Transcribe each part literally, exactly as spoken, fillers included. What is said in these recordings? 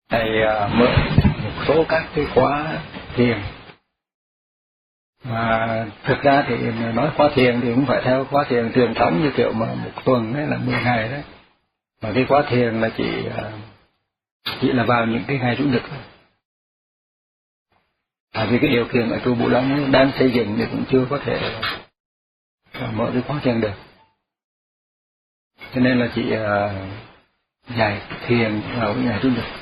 Thầy uh, mở một số các cái khóa thiền, mà thực ra thì nói khóa thiền thì cũng phải theo khóa thiền truyền thống như kiểu mà một tuần hay là mười ngày đấy, mà cái khóa thiền là chỉ uh, chỉ là vào những cái ngày chủ nhật thôi. Tại vì cái điều kiện ở chùa Bửu Long đang xây dựng thì cũng chưa có thể uh, mở cái khóa thiền được, cho nên là chỉ uh, dạy thiền vào cái ngày chủ nhật.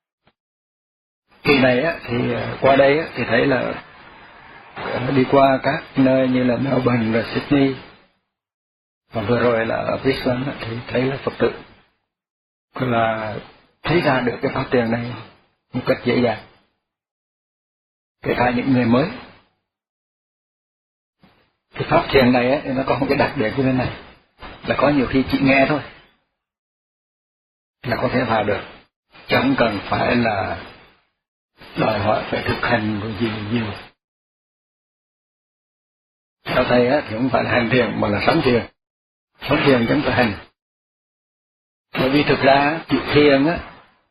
Kỳ này á, thì qua đây á, thì thấy là đi qua các nơi như là Melbourne và Sydney, và vừa rồi là ở Brisbane á, thì thấy là Phật tử là thấy ra được cái pháp thiền này một cách dễ dàng, kể cả những người mới. Cái pháp thiền này á, thì nó có một cái đặc điểm như thế này, là có nhiều khi chỉ nghe thôi là có thể vào được, chẳng cần phải là đòi hỏi phải thực hành rồi gì nhiều. Theo thầy á, thì không phải là hành thiền mà là sống thiền. Sống thiền chẳng phải hành. Bởi vì thực ra chữ thiền á,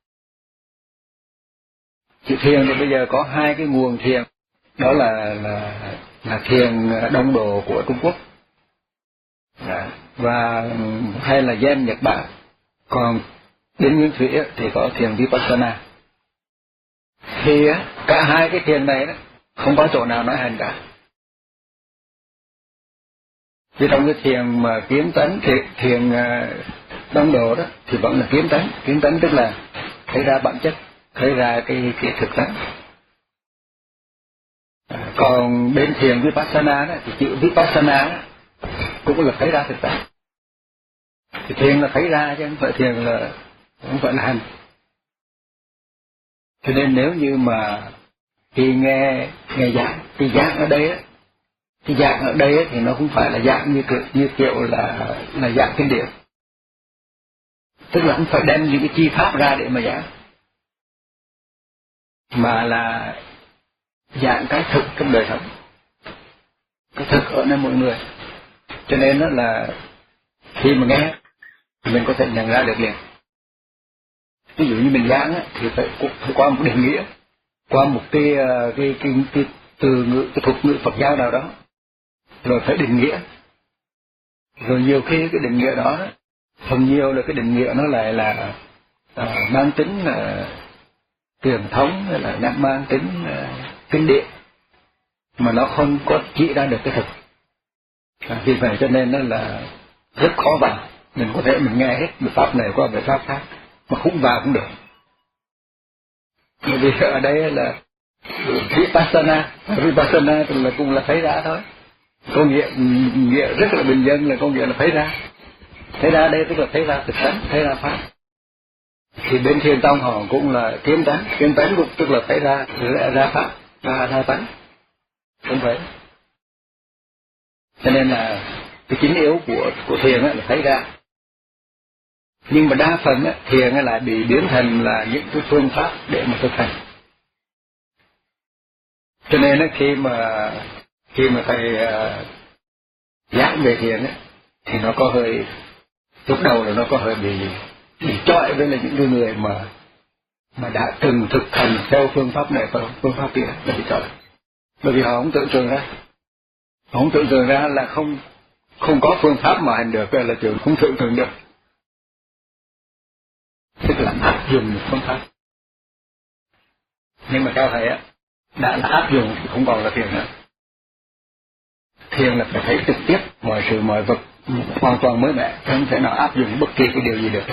chữ thiền thì bây giờ có hai cái nguồn thiền, đó là là là thiền Đông Độ của Trung Quốc, và hay là Zen Nhật Bản. Còn đến Nguyên Thủy á, thì có thiền Vipassana. Thì cả hai cái thiền này đó không có chỗ nào nói hành cả. Vì trong cái thiền mà kiến tánh, thiền, thiền Đông Độ đó thì vẫn là kiến tánh. Kiến tánh tức là thấy ra bản chất, thấy ra cái, cái thực tánh. À, còn bên thiền Vipassana đó thì chữ Vipassana đó, cũng là thấy ra thực tánh. Thì thiền là thấy ra chứ không phải thiền là không phải là hành. Cho nên nếu như mà khi nghe nghe giảng, thì giảng ở đây á, thì giảng ở đây á, thì nó không phải là giảng như kiểu, như kiểu là là giảng kinh điển, tức là không phải đem những cái chi pháp ra để mà giảng, mà là giảng cái thực trong đời sống, cái thực ở nơi mọi người. Cho nên đó là khi mà nghe thì mình có thể nhận ra được liền. Ví dụ như mình giảng á, thì phải, phải qua một định nghĩa, qua một cái cái cái, cái từ ngữ, cái thuật ngữ Phật giáo nào đó, rồi phải định nghĩa. Rồi nhiều khi cái định nghĩa đó, phần nhiều là cái định nghĩa nó lại là à, mang tính là truyền thống, hay là mang tính là kinh điển, mà nó không có chỉ ra được cái thực. À, vì vậy cho nên nó là rất khó bằng. Mình có thể mình nghe hết một pháp này qua một pháp khác, mà không vào cũng được. Bởi vì ở đây là Vipassana, Vipassana thì là cũng là thấy ra thôi. Có nghĩa, nghĩa rất là bình dân là có nghĩa là thấy ra. Thấy ra đây tức là thấy ra thực tánh, thấy ra pháp. Thì bên Thiền Tông họ cũng là kiến tánh, kiến tánh cũng tức là thấy ra, ra pháp, ra, ra tánh. Không phải. Cho nên là cái chính yếu của, của thiền là thấy ra. Nhưng mà đa phần á, thiền lại bị biến thành là những cái phương pháp để mà thực hành. Cho nên á, khi mà khi mà thầy uh, giảng về thiền á, thì nó có hơi, lúc đầu là nó có hơi bị bị chọi với là những cái người mà mà đã từng thực hành theo phương pháp này và phương pháp kia là bị chọi. Bởi vì họ không tưởng tượng ra, họ không tưởng tượng ra là không không có phương pháp mà hành được, là chuyện không tưởng tượng được. Tức là áp dụng một phương pháp. Nhưng mà theo thầy á, đã là áp dụng thì không còn là thiền nữa. Thiền là phải thấy trực tiếp mọi sự mọi vật hoàn toàn mới mẻ, không thể nào áp dụng bất kỳ cái điều gì được.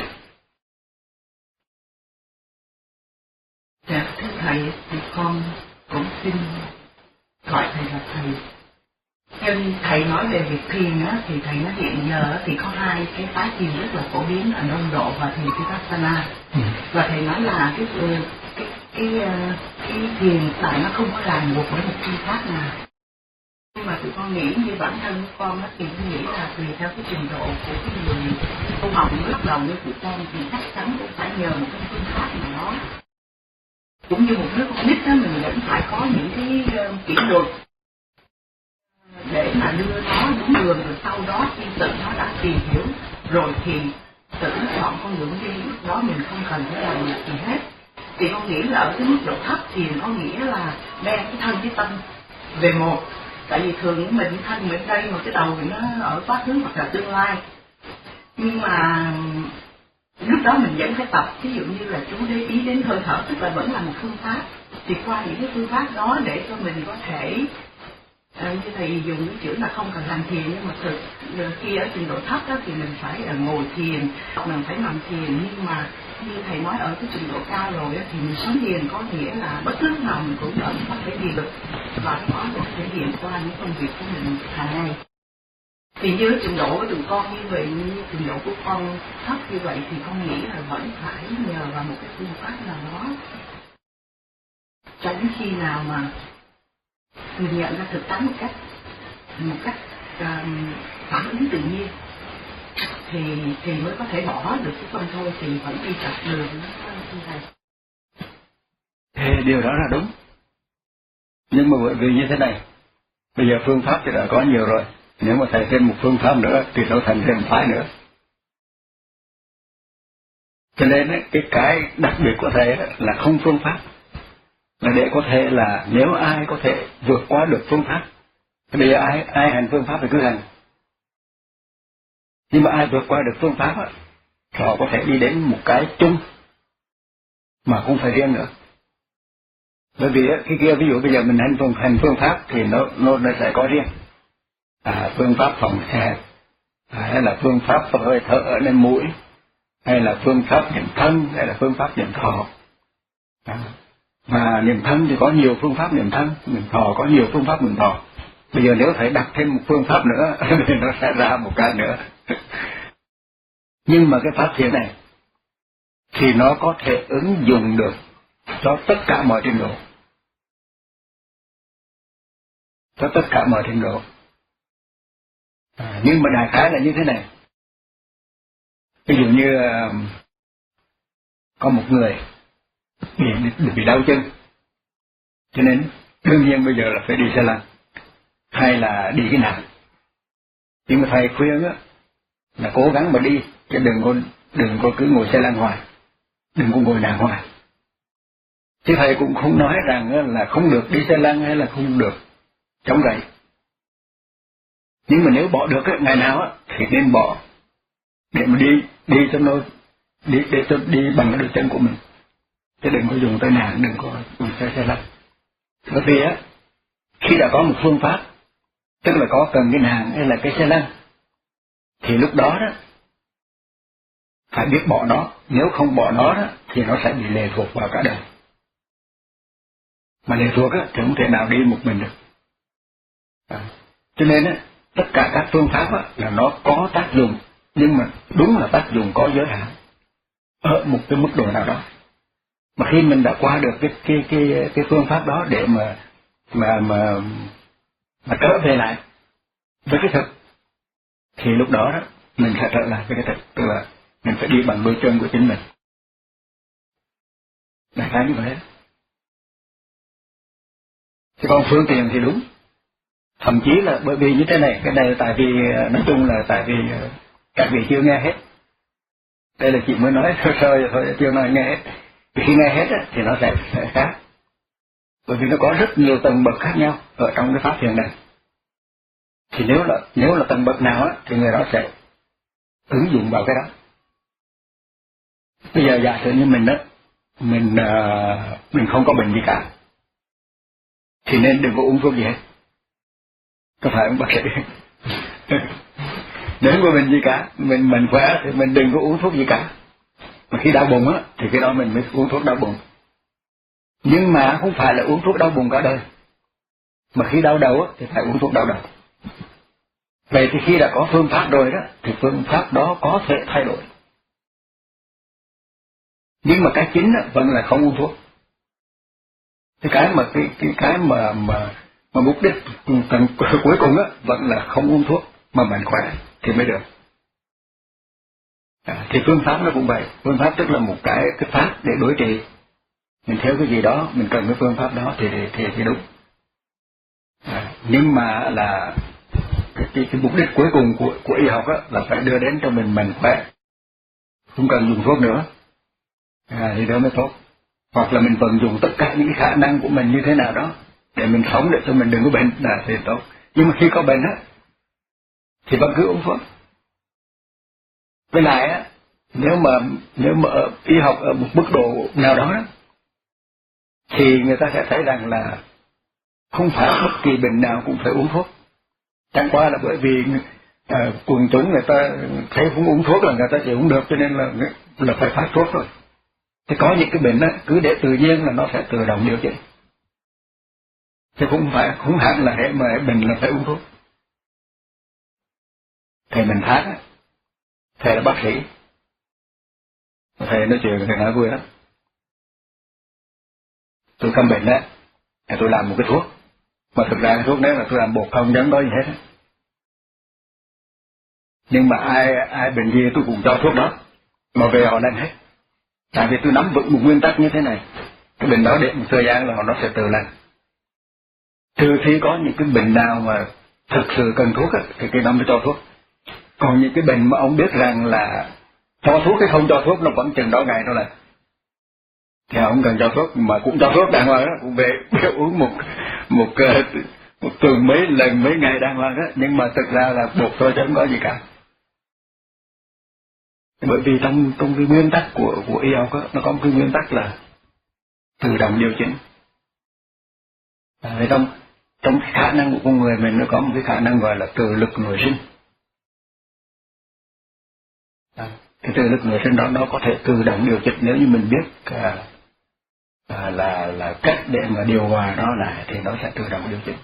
Dạ, thưa thầy, thì con cũng xin gọi thầy là thầy. Theo như thầy nói về việc thiền á, thì thầy nói hiện giờ thì có hai cái phái thiền rất là phổ biến ở Đông Độ và thiền Vipassana. Ừ. Và thầy nói là cái cái cái, cái, cái thiền tại nó không có ràng buộc với một chi pháp nào. Nhưng mà tụi con nghĩ như bản thân của con á, thì tôi nghĩ là tùy theo cái trình độ của cái người tu học mới bắt đầu như tụi con thì chắc chắn cũng phải nhờ một cái phương pháp nào đó. Cũng như một đứa con nít đó, mình vẫn phải có những cái uh, kỷ luật để mà đưa nó đúng đường, rồi sau đó khi tự nó đã tìm hiểu rồi thì tự chọn con đường đi. Lúc đó mình không cần phải làm gì hết, Thì con nghĩ là ở cái mức độ thấp thiền có nghĩa là đem cái thân với tâm về một. Tại vì thường mình thân mình đây mà cái đầu mình nó ở quá khứ hoặc là tương lai. Nhưng mà lúc đó mình vẫn phải tập, ví dụ như là chú để ý đến hơi thở, tức là vẫn là một phương pháp. Thì qua những cái phương pháp đó để cho mình có thể, à, như thầy dùng cái chữ là không cần hành thiền, nhưng mà thực khi ở trình độ thấp đó thì mình phải là ngồi thiền, mình phải nằm thiền. Nhưng mà như thầy nói ở cái trình độ cao rồi đó, thì mình sống thiền có nghĩa là bất cứ lúc nào mình cũng có thể thiền được, và có thể hiện qua những công việc của mình hàng ngày. Thì như trình độ của tụi con như vậy, như trình độ của con thấp như vậy thì con nghĩ là vẫn phải nhờ vào một cái phương pháp nào đó, cho đến khi nào mà mình nhận ra thực tánh một cách một cách um, phản ứng tự nhiên thì thì mới có thể bỏ được cái con thôi, thì vẫn đi chặt đường nó như thầy. Thì điều đó là đúng, nhưng mà bởi vì như thế này, bây giờ phương pháp thì đã có nhiều rồi, nếu mà thầy thêm một phương pháp nữa thì nó thành thêm phái nữa. Cho nên cái cái đặc biệt của thầy là không phương pháp, là để có thể là nếu ai có thể vượt qua được phương pháp, thì bây giờ ai ai hành phương pháp thì cứ hành. Nhưng mà ai vượt qua được phương pháp á, họ có thể đi đến một cái chung mà không phải riêng nữa. Bởi vì cái kia ví dụ bây giờ mình hành phương hành phương pháp thì nó nó, nó sẽ có riêng. À, phương pháp phòng xe, à, hay là phương pháp hơi thở ở lên mũi, hay là phương pháp niệm thân, hay là phương pháp niệm thọ. À, mà niệm thân thì có nhiều phương pháp niệm thân, niệm thọ có nhiều phương pháp niệm thọ. Bây giờ nếu phải đặt thêm một phương pháp nữa thì nó sẽ ra một cái nữa. Nhưng mà cái pháp thiền này thì nó có thể ứng dụng được cho tất cả mọi trình độ, cho tất cả mọi trình độ. À, nhưng mà đại khái là như thế này. Ví dụ như uh, có một người bị, bị, bị đau chân, cho nên đương nhiên bây giờ là phải đi xe lăn hay là đi cái nào. Nhưng mà thầy khuyên á là cố gắng mà đi, chứ đừng có đừng có cứ ngồi xe lăn hoài, đừng có ngồi nằm hoài. Chứ thầy cũng không nói rằng là không được đi xe lăn hay là không được chống gậy. Nhưng mà nếu bỏ được á, ngày nào á thì nên bỏ, để mà đi đi cho nó đi để cho đi bằng cái đôi chân của mình, chứ đừng có dùng tay nặng, đừng có dùng xe xe lăn. Bởi vì á khi đã có một phương pháp, tức là có cần cái nàng hay là cái xe lăn, thì lúc đó đó phải biết bỏ nó. Nếu không bỏ nó đó thì nó sẽ bị lệ thuộc vào cả đời. Mà lệ thuộc á thì không thể nào đi một mình được. À, cho nên á tất cả các phương pháp á là nó có tác dụng, nhưng mà đúng là tác dụng có giới hạn ở một cái mức độ nào đó. Mà khi mình đã qua được cái cái cái cái phương pháp đó để mà mà mà mà trở về lại với cái thực, thì lúc đó đó mình sẽ trở lại với cái thực, tức là mình phải đi bằng đôi chân của chính mình. Đại khái như vậy. Chứ còn phương tiện thì đúng. Thậm chí là bởi vì như thế này, cái này là tại vì, nói chung là tại vì các vị chưa nghe hết. Đây là chị mới nói sơ sơ thôi, chưa nói nghe hết. Vì khi nghe hết á, thì nó sẽ, sẽ khác. Bởi vì nó có rất nhiều tầng bậc khác nhau ở trong cái pháp thiền này. Thì nếu là nếu là tầng bậc nào á, thì người đó sẽ ứng dụng vào cái đó. Bây giờ giả sử như mình đó, mình uh, mình không có bệnh gì cả, thì nên đừng có uống thuốc gì hết. Có phải không bác sĩ? Nếu không có bệnh gì cả, mình mình khỏe thì mình đừng có uống thuốc gì cả. Mà khi đau bụng á, thì cái đó mình mới uống thuốc đau bụng. Nhưng mà không phải là uống thuốc đau bụng cả đời. Mà khi đau đầu á, thì phải uống thuốc đau đầu. Vậy thì khi đã có phương pháp rồi đó, thì phương pháp đó có thể thay đổi. Nhưng mà cái chính đó, vẫn là không uống thuốc. Cái cái mà cái cái cái mà mà mà mục đích tầng cuối cùng á vẫn là không uống thuốc mà mạnh khỏe thì mới được. À, thì phương pháp nó cũng vậy. Phương pháp tức là một cái cái pháp để đối trị. Mình theo cái gì đó, mình cần cái phương pháp đó thì thì thì, thì đúng. À, nhưng mà là cái, cái, cái mục đích cuối cùng của của y học á là phải đưa đến cho mình mạnh khỏe, không cần dùng thuốc nữa. À, thì đó mới tốt. hoặc là mình vận dụng tất cả những cái khả năng của mình như thế nào đó để mình sống, để cho mình đừng có bệnh là thì tốt. Nhưng mà khi có bệnh á thì vẫn cứ uống thuốc. Với lại á, nếu mà nếu mà ở y học ở một mức độ nào đó, đó thì người ta sẽ thấy rằng là không phải bất kỳ bệnh nào cũng phải uống thuốc. Chẳng qua là bởi vì uh, quần chúng người ta thấy không uống thuốc là người ta chỉ uống được, cho nên là là phải phát thuốc rồi. Thì có những cái bệnh á, cứ để tự nhiên là nó sẽ tự động điều chỉnh. Chứ không phải không hẳn là hệ mà bệnh là phải uống thuốc. Thầy mình Thác á, thầy là bác sĩ, thầy nói chuyện thầy nói vui lắm. Tôi cầm bệnh á, thì tôi làm một cái thuốc, mà thực ra cái thuốc đấy là tôi làm bột không giống đó gì hết. Nhưng mà ai ai bệnh gì tôi cũng cho thuốc đó, mà về họ lành hết. Tại vì tôi nắm vững một nguyên tắc như thế này, cái bệnh đó đến một thời gian là họ nó sẽ tự lành. Trừ khi có những cái bệnh nào mà thực sự cần thuốc á, thì cái đó mới cho thuốc. Còn những cái bệnh mà ông biết rằng là cho thuốc hay không cho thuốc nó vẫn chừng đó ngày đó là thì ông cần cho thuốc, mà cũng cho thuốc đàng hoàng đó, cũng về uống một một một tuần mấy lần mấy ngày đàng hoàng đó, nhưng mà thực ra là bột thôi chứ không có gì cả. Bởi vì trong trong cái nguyên tắc của của y học nó có một cái nguyên tắc là tự động điều chỉnh. À, trong trong cái khả năng của con người mình nó có một cái khả năng gọi là tự lực nội sinh. À, cái tự lực nội sinh đó nó có thể tự động điều chỉnh nếu như mình biết à, à, là là cách để mà điều hòa nó lại thì nó sẽ tự động điều chỉnh.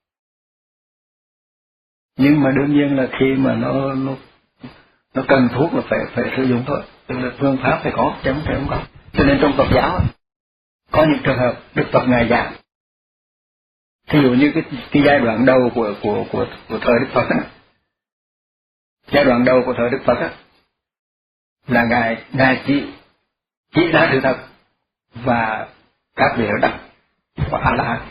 Nhưng mà đương nhiên là khi mà nó nó nó cần thuốc là phải phải sử dụng thôi, tức là phương pháp phải có chứ không phải không có. Cho nên trong Phật giáo có những trường hợp Đức Phật ngài giảng, thí dụ như cái cái giai đoạn đầu của của của của thời Đức Phật á, giai đoạn đầu của thời Đức Phật á, là ngài ngài chỉ chỉ ra sự thật và các vị đắc và A La Hán.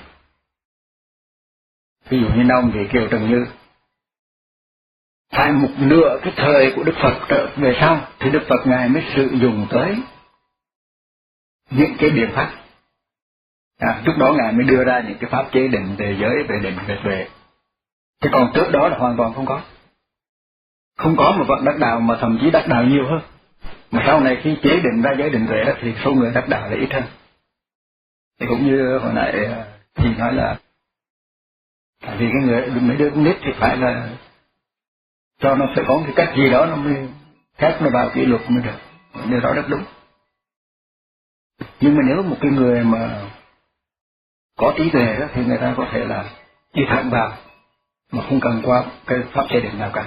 Ví dụ như ông thì Kiều Trần Như, phải một nửa cái thời của Đức Phật trở về sau thì Đức Phật ngài mới sử dụng tới những cái biện pháp. À, trước đó ngài mới đưa ra những cái pháp chế định về giới, về định, về tuệ. Chứ còn trước đó là hoàn toàn không có. Không có một vận đắc đạo, mà thậm chí đắc đạo nhiều hơn. Mà sau này khi chế định ra giới định tuệ thì số người đắc đạo là ít hơn. Thì cũng như hồi nãy chị nói là tại vì cái người mấy đứa con nít thì phải là cho nó phải có cái cách gì đó nó mới khác nó vào kỷ luật mới được, điều đó rất đúng. Nhưng mà nếu một cái người mà có trí tuệ đó thì người ta có thể là đi thẳng vào mà không cần qua cái pháp chế định nào cả.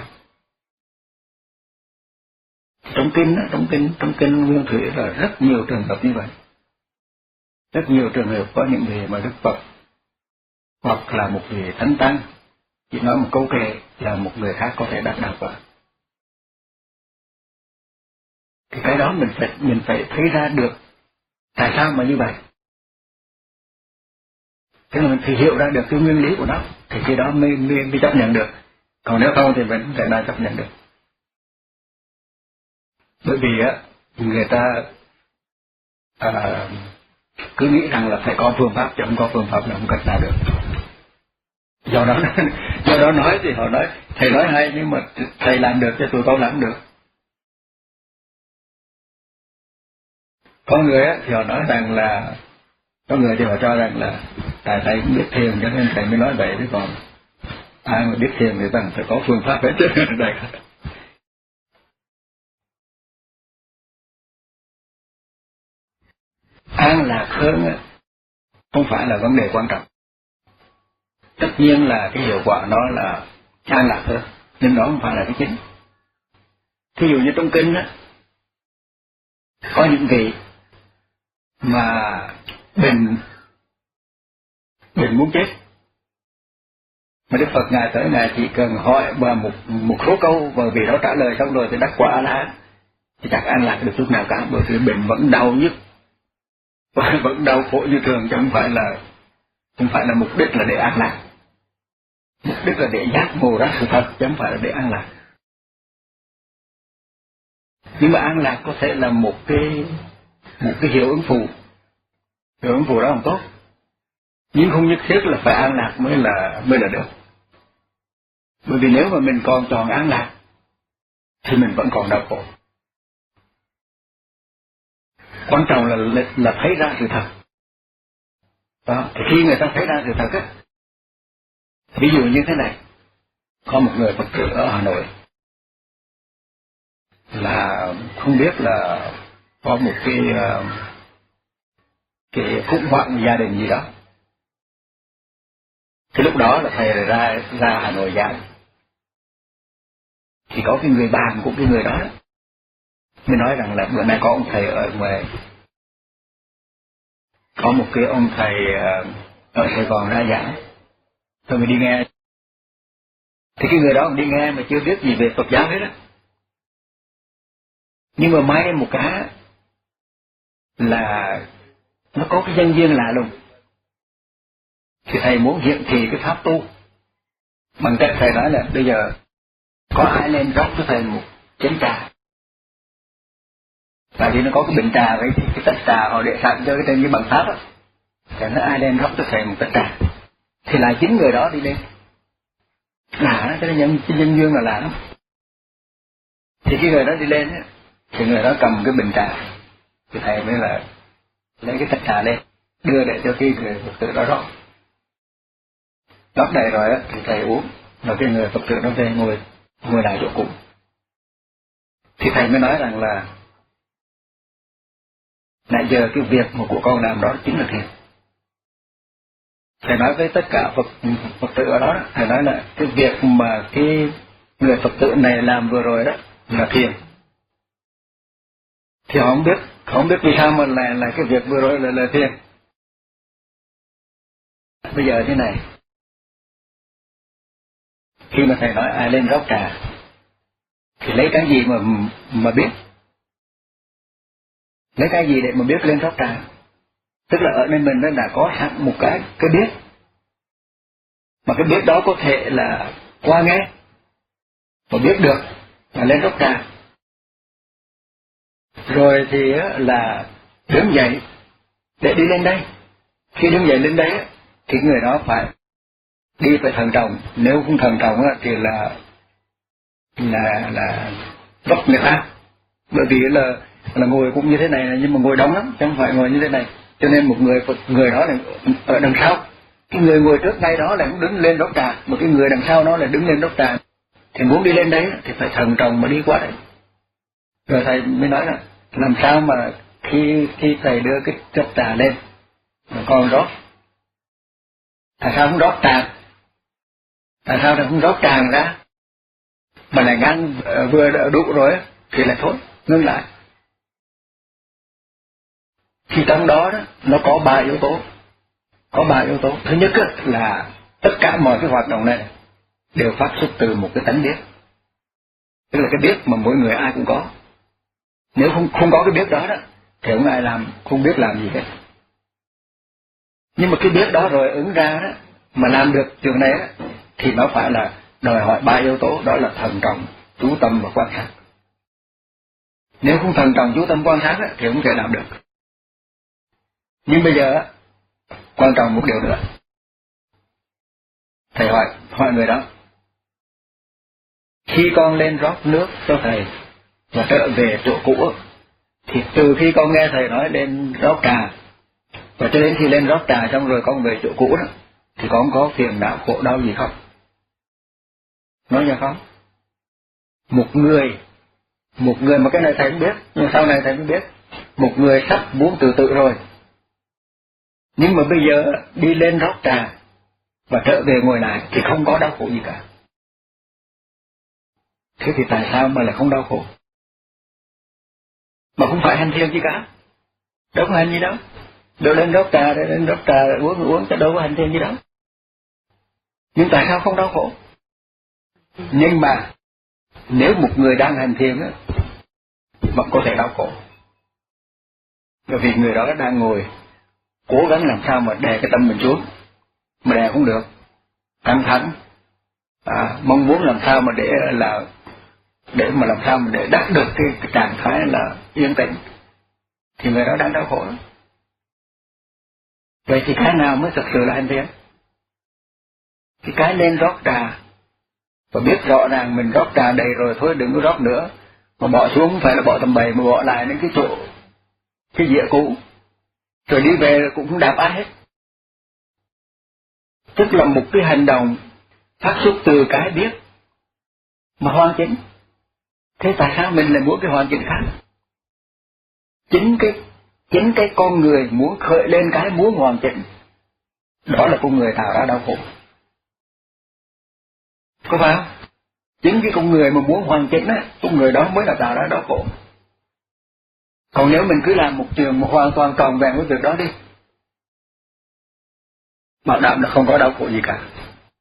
Trong kinh đó, trong kinh trong kinh Nguyên Thủy là rất nhiều trường hợp như vậy. Rất nhiều trường hợp có những vị mà Đức Phật hoặc là một vị thánh tăng chỉ nói một câu kệ là một người khác có thể đắc đạo vào. Thì cái đó mình phải mình phải thấy ra được tại sao mà như vậy. Thế là mình phải hiểu ra được cái nguyên lý của nó thì khi đó mới, mới, mới chấp nhận được. Còn nếu không thì mình không thể nào chấp nhận được. Bởi vì á người ta à, cứ nghĩ rằng là phải có phương pháp, chứ không có phương pháp là không cách nào được. Do đó do đó nói thì họ nói thầy nói hay, nhưng mà thầy làm được chứ tụi con làm được. Có người á thì họ nói rằng là có người thì họ cho rằng là tại thầy cũng biết thiền cho nên thầy mới nói vậy, chứ còn ai mà biết thiền thì rằng phải có phương pháp hết chứ. An lạc hơn không phải là vấn đề quan trọng. Tất nhiên là cái hiệu quả nó là an lạc hơn, nhưng đó không phải là cái chính. Thí dụ như trong kinh á, có những vị mà bệnh bệnh muốn chết, mà Đức Phật ngài tới ngài chỉ cần hỏi và một một số câu và vị đó trả lời xong rồi thì đắc quả A La Hán, thì chắc an lạc được chút nào cả, bởi vì bệnh vẫn đau nhức và vẫn đau khổ như thường, chứ không phải là không phải là mục đích là để an lạc. Mục đích là để giác ngộ ra sự thật, chứ không phải là để an lạc. Nhưng mà an lạc có thể là một cái một cái hiệu ứng phụ, hưởng thụ đó không tốt, nhưng không nhất thiết là phải an lạc mới là mới là được. Bởi vì nếu mà mình còn chọn an lạc thì mình vẫn còn đau khổ. Quan trọng là là, là thấy ra sự thật. Đó, thì khi người ta thấy ra sự thật á, ví dụ như thế này, có một người Phật tử ở Hà Nội là không biết là có một cái cái khủng hoảng gia đình gì đó. Cái lúc đó là thầy ra ra Hà Nội giảng, thì có cái người bạn của cái người đó mới nói rằng là bữa nay có ông thầy ở ngoài, có một cái ông thầy ở Sài Gòn ra giảng, tôi mới đi nghe. Thì cái người đó đi nghe mà chưa biết gì về Phật giáo hết á. Nhưng mà may một cái là nó có cái danh duyên lạ lùng. Thì thầy muốn hiện thị cái pháp tu bằng cách thầy nói là bây giờ có ai lên rót cho thầy một chén trà. Tại vì nó có cái bình trà với cái tách trà họ để sẵn cho cái trên cái bằng pháp á. Thì nó ai lên rót cho thầy một tách trà. Thì là chính người đó đi lên. Lạ đó, cái nhân, cái nhân duyên là lạ lắm. Thì cái người đó đi lên á, thì người đó cầm cái bình trà. Thì thầy mới là lấy cái tách trà lên, đưa để cho cái người Phật tử đó rót. Rót đầy rồi á, thì thầy uống. Rồi cái người Phật tử nó về ngồi, ngồi lại chỗ cũ. Thì thầy mới nói rằng là nãy giờ cái việc mà của con làm đó chính là thiền. Thầy nói với tất cả Phật, Phật tử ở đó, thầy nói là cái việc mà cái người Phật tử này làm vừa rồi đó là thiền. Thì họ không biết, không biết vì sao mà là, là cái việc vừa rồi là, là thiền. Bây giờ thế này, khi mà thầy nói ai lên rót trà, thì lấy cái gì mà mà biết? Lấy cái gì để mà biết lên rót trà? Tức là ở nơi mình nó đã có sẵn một cái cái biết, mà cái biết đó có thể là qua nghe và biết được là lên rót trà. Rồi thì là đứng dậy để đi lên đây. Khi đứng dậy lên đấy thì người đó phải đi phải thận trọng. Nếu không thận trọng thì là là là vấp người ta. Bởi vì là là ngồi cũng như thế này, nhưng mà ngồi đông lắm, chứ không phải ngồi như thế này. Cho nên một người người đó là ở đằng sau, cái người ngồi trước ngay đó là cũng đứng lên rót trà, mà cái người đằng sau nó là đứng lên rót trà. Thì muốn đi lên đấy thì phải thận trọng mà đi qua đấy. Rồi thầy mới nói là làm sao mà khi khi thầy đưa cái cốc trà lên mà con rót, tại sao không rót trà? Tại sao không rót trà ra? Mà lại ngăn vừa đủ rồi thì lại thôi, ngưng lại. Thì trong đó, đó nó có ba yếu tố. Có ba yếu tố. Thứ nhất là tất cả mọi cái hoạt động này đều phát xuất từ một cái tánh biết. Tức là cái biết mà mỗi người ai cũng có. Nếu không không có cái biết đó đó thì không ai làm, không biết làm gì hết. Nhưng mà cái biết đó rồi ứng ra đó mà làm được trường này đó, thì nó phải là đòi hỏi ba yếu tố, đó là thận trọng, chú tâm và quan sát. Nếu không thận trọng, chú tâm, quan sát đó, thì không thể làm được. Nhưng bây giờ quan trọng một điều nữa. Thầy hỏi hỏi người đó, khi con lên rót nước cho thầy và trở về chỗ cũ, thì từ khi con nghe thầy nói lên rót trà và cho đến khi lên rót trà xong rồi con về chỗ cũ đó, thì con có phiền não khổ đau gì không? Nói ra không? Một người một người mà cái này thầy không biết, nhưng sau này thầy mới biết, một người sắp muốn tự tự rồi, nhưng mà bây giờ đi lên rót trà và trở về ngồi lại thì không có đau khổ gì cả. Thế thì tại sao mà lại không đau khổ? Mà không phải hành thiền gì cả, đâu có hành gì đâu. Đâu lên rót trà, lên rót trà uống uống chứ đâu có hành thiền gì đâu. Nhưng tại sao không đau khổ? Nhưng mà nếu một người đang hành thiền á, vẫn có thể đau khổ. Bởi vì người đó đang ngồi cố gắng làm sao mà đè cái tâm mình xuống, mà đè không được, căng thẳng, à, mong muốn làm sao mà để là để mà làm sao mà để đạt được cái, cái trạng thái là yên tĩnh, thì người đó đang đau khổ lắm. Vậy thì cái nào mới thực sự là hành thiền? Thì cái nên rót trà và biết rõ ràng mình rót trà đầy rồi thôi, đừng có rót nữa, mà bỏ xuống không phải là bỏ tầm bậy, mà bỏ lại đến cái chỗ cái dĩa cũ, rồi đi về cũng không đạp ai hết. Tức là một cái hành động phát xuất từ cái biết mà hoàn chỉnh. Thế tại sao mình lại muốn cái hoàn chỉnh khác? Chính cái chính cái con người muốn khởi lên cái muốn hoàn chỉnh, đó là con người tạo ra đau khổ. Có phải không? Chính cái con người mà muốn hoàn chỉnh á, con người đó mới là tạo ra đau khổ. Còn nếu mình cứ làm một trường một hoàn toàn tròn vẹn với việc đó đi, bảo đảm là không có đau khổ gì cả.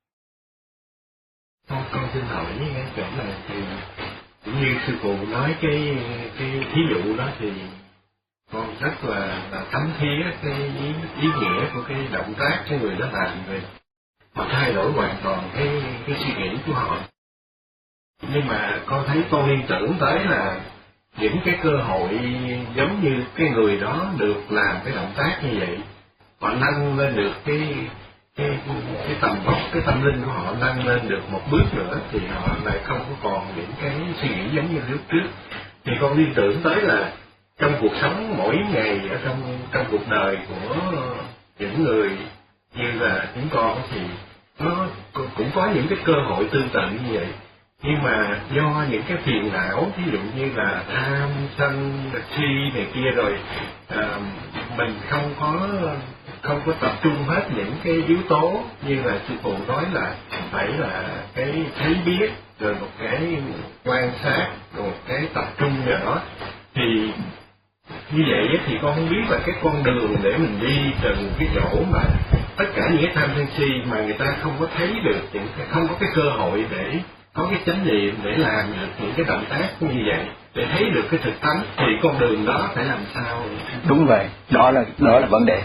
Con, con xin hỏi ngay chỗ này thì cũng như sư phụ nói cái cái thí dụ đó thì con rất là là thấm thía cái ý, ý nghĩa của cái động tác cái người đó làm rồi họ thay đổi hoàn toàn cái cái suy nghĩ của họ. Nhưng mà con thấy con liên tưởng tới là những cái cơ hội giống như cái người đó được làm cái động tác như vậy, họ nâng lên được cái cái cái tầm vóc, cái tâm linh của họ nâng lên được một bước nữa thì họ lại không có còn những cái suy nghĩ giống như lúc trước. Thì con liên tưởng tới là trong cuộc sống mỗi ngày ở trong trong cuộc đời của những người như là chúng con thì nó cũng có những cái cơ hội tương tự như vậy, nhưng mà do những cái phiền não, ví dụ như là tham sân si này kia rồi à, mình không có không có tập trung hết những cái yếu tố như là sư phụ nói là phải là cái thấy biết rồi một cái quan sát rồi một cái tập trung nào đó, thì như vậy thì con không biết là cái con đường để mình đi từ cái chỗ mà tất cả những cái tham sân si mà người ta không có thấy được, những cái, không có cái cơ hội để có cái chánh niệm để làm được những cái động tác như vậy, để thấy được cái thực tánh, thì con đường đó phải làm sao? Đúng vậy, đó là đó là vấn đề.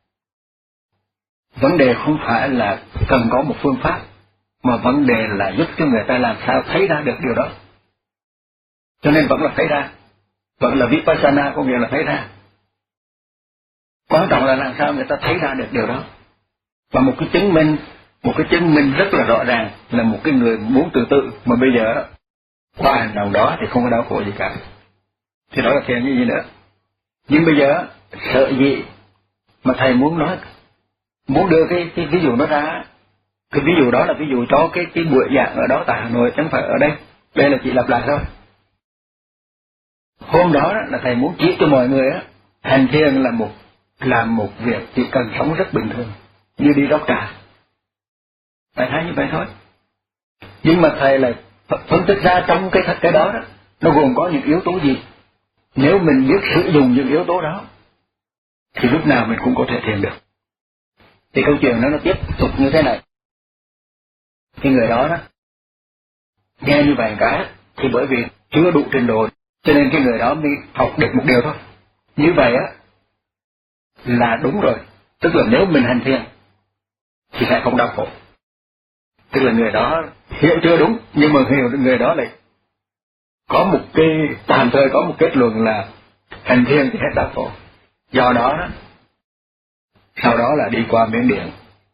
Vấn đề không phải là cần có một phương pháp, mà vấn đề là giúp cho người ta làm sao thấy ra được điều đó. Cho nên vẫn là thấy ra, vẫn là Vipassana, có nghĩa là thấy ra. Quan trọng là làm sao người ta thấy ra được điều đó. Và một cái chứng minh, một cái chứng minh rất là rõ ràng là một cái người muốn tự tự, mà bây giờ qua hành động đó thì không có đau khổ gì cả. Thì đó là thiền như gì nữa. Nhưng bây giờ sợ gì mà thầy muốn nói, muốn đưa cái, cái ví dụ nó ra. Cái ví dụ đó là ví dụ cho cái, cái buổi giảng ở đó tại Hà Nội, chẳng phải ở đây. Đây là chỉ lặp lại thôi. Hôm đó là thầy muốn chỉ cho mọi người á, hành thiền là một làm một việc chỉ cần sống rất bình thường, như đi rót trà. Thầy thấy như vậy thôi. Nhưng mà thầy lại phân tích ra trong cái cái đó đó, nó gồm có những yếu tố gì. Nếu mình biết sử dụng những yếu tố đó, thì lúc nào mình cũng có thể thiền được. Thì câu chuyện đó nó tiếp tục như thế này. Cái người đó đó, nghe như vậy cả, thì bởi vì chưa đủ trình độ, cho nên cái người đó mới học được một điều thôi. Như vậy á, là đúng rồi. Tức là nếu mình hành thiền, thì sẽ không đau khổ. Tức là người đó hiểu chưa đúng, nhưng mà hiểu người đó lại có một cái, tạm thời có một kết luận là hành thiền thì hết đau khổ. Do đó đó, sau đó là đi qua Miến Điện,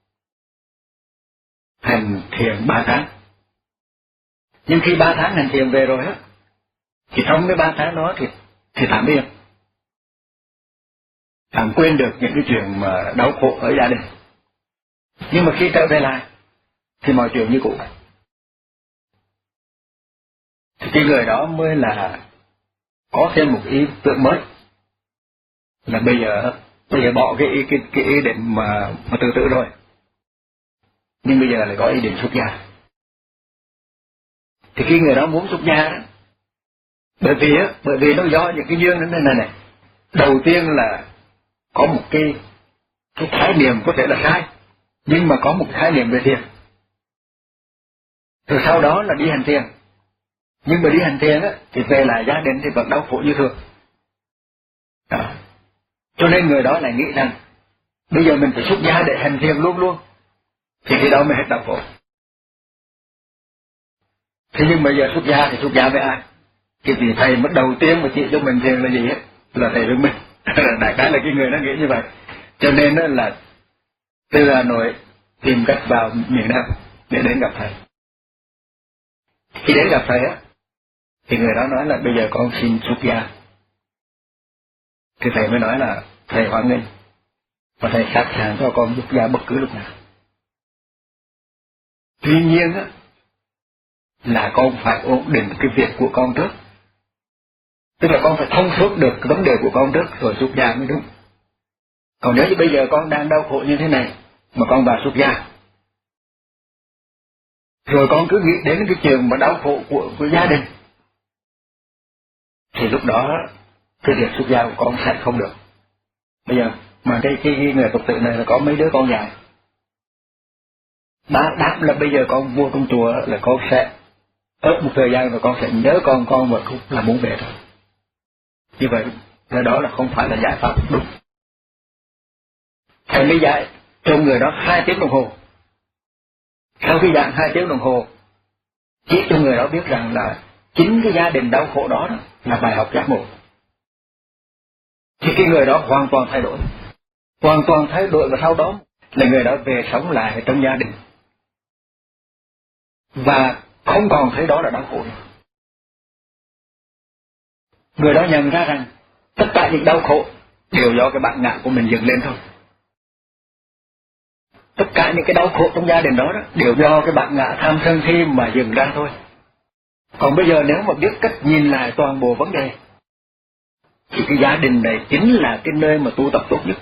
hành thiền ba tháng. Nhưng khi ba tháng hành thiền về rồi á, thì trong cái ba tháng đó thì thì tạm yên, tạm quên được những cái chuyện mà đau khổ ở gia đình. Nhưng mà khi trở về lại thì mọi chuyện như cũ. Thì cái người đó mới là có thêm một ý tưởng mới, là bây giờ bây giờ bỏ cái ý, cái, cái ý định mà, mà tự tự rồi, nhưng bây giờ lại có ý định xuất gia. Thì khi người đó muốn xuất gia đó, bởi vì á, bởi vì nó do những cái duyên này này này. Đầu tiên là có một cái cái khái niệm có thể là sai, nhưng mà có một khái niệm về thiền. Từ sau đó là đi hành thiền. Nhưng mà đi hành thiền á, thì về lại gia đình thì vẫn đau khổ như thường. Đó. Cho nên người đó lại nghĩ rằng bây giờ mình phải xuất gia để hành thiền luôn luôn, thì khi đó mới hết đau khổ. Thế nhưng bây giờ xuất gia thì xuất gia với ai? Cái vị thầy mất đầu tiên mà chỉ cho mình thiền là gì hết? Là thầy với mình. Đại khái là cái người nó nghĩ như vậy. Cho nên đó là từ Hà Nội tìm cách vào miền Nam để đến gặp thầy. Khi đến gặp thầy á, thì người đó nói là bây giờ con xin xuất gia. Thì thầy mới nói là thầy hoan nghênh và thầy sẵn sàng cho con xuất gia bất cứ lúc nào. Tuy nhiên á, là con phải ổn định cái việc của con trước. Tức là con phải thông suốt được cái vấn đề của con trước rồi xuất gia mới đúng. Còn nếu như bây giờ con đang đau khổ như thế này mà con vào xuất gia, rồi con cứ nghĩ đến cái chuyện mà đau khổ của, của gia đình, thì lúc đó cái việc xuất gia của con sẽ không được. Bây giờ mà cái, cái, cái người Phật tử này là có mấy đứa con dài, đáp, đáp là bây giờ con vô trong chùa là con sẽ ở một thời gian rồi con sẽ nhớ con con và cũng là muốn về thôi. Như vậy cái đó là không phải là giải pháp đúng. Thầy mới dạy cho người đó hai tiếng đồng hồ. Sau khi dạy hai tiếng đồng hồ, chỉ cho người đó biết rằng là chính cái gia đình đau khổ đó, đó là bài học giác ngộ. Thì cái người đó hoàn toàn thay đổi, hoàn toàn thay đổi và sau đó là người đó về sống lại trong gia đình và không còn thấy đó là đau khổ nữa. Người đó nhận ra rằng tất cả những đau khổ đều do cái bản ngã của mình dựng lên thôi. Tất cả những cái đau khổ trong gia đình đó, đó đều do cái bản ngã tham sân si mà dựng ra thôi. Còn bây giờ nếu mà biết cách nhìn lại toàn bộ vấn đề, thì cái gia đình này chính là cái nơi mà tu tập tốt nhất.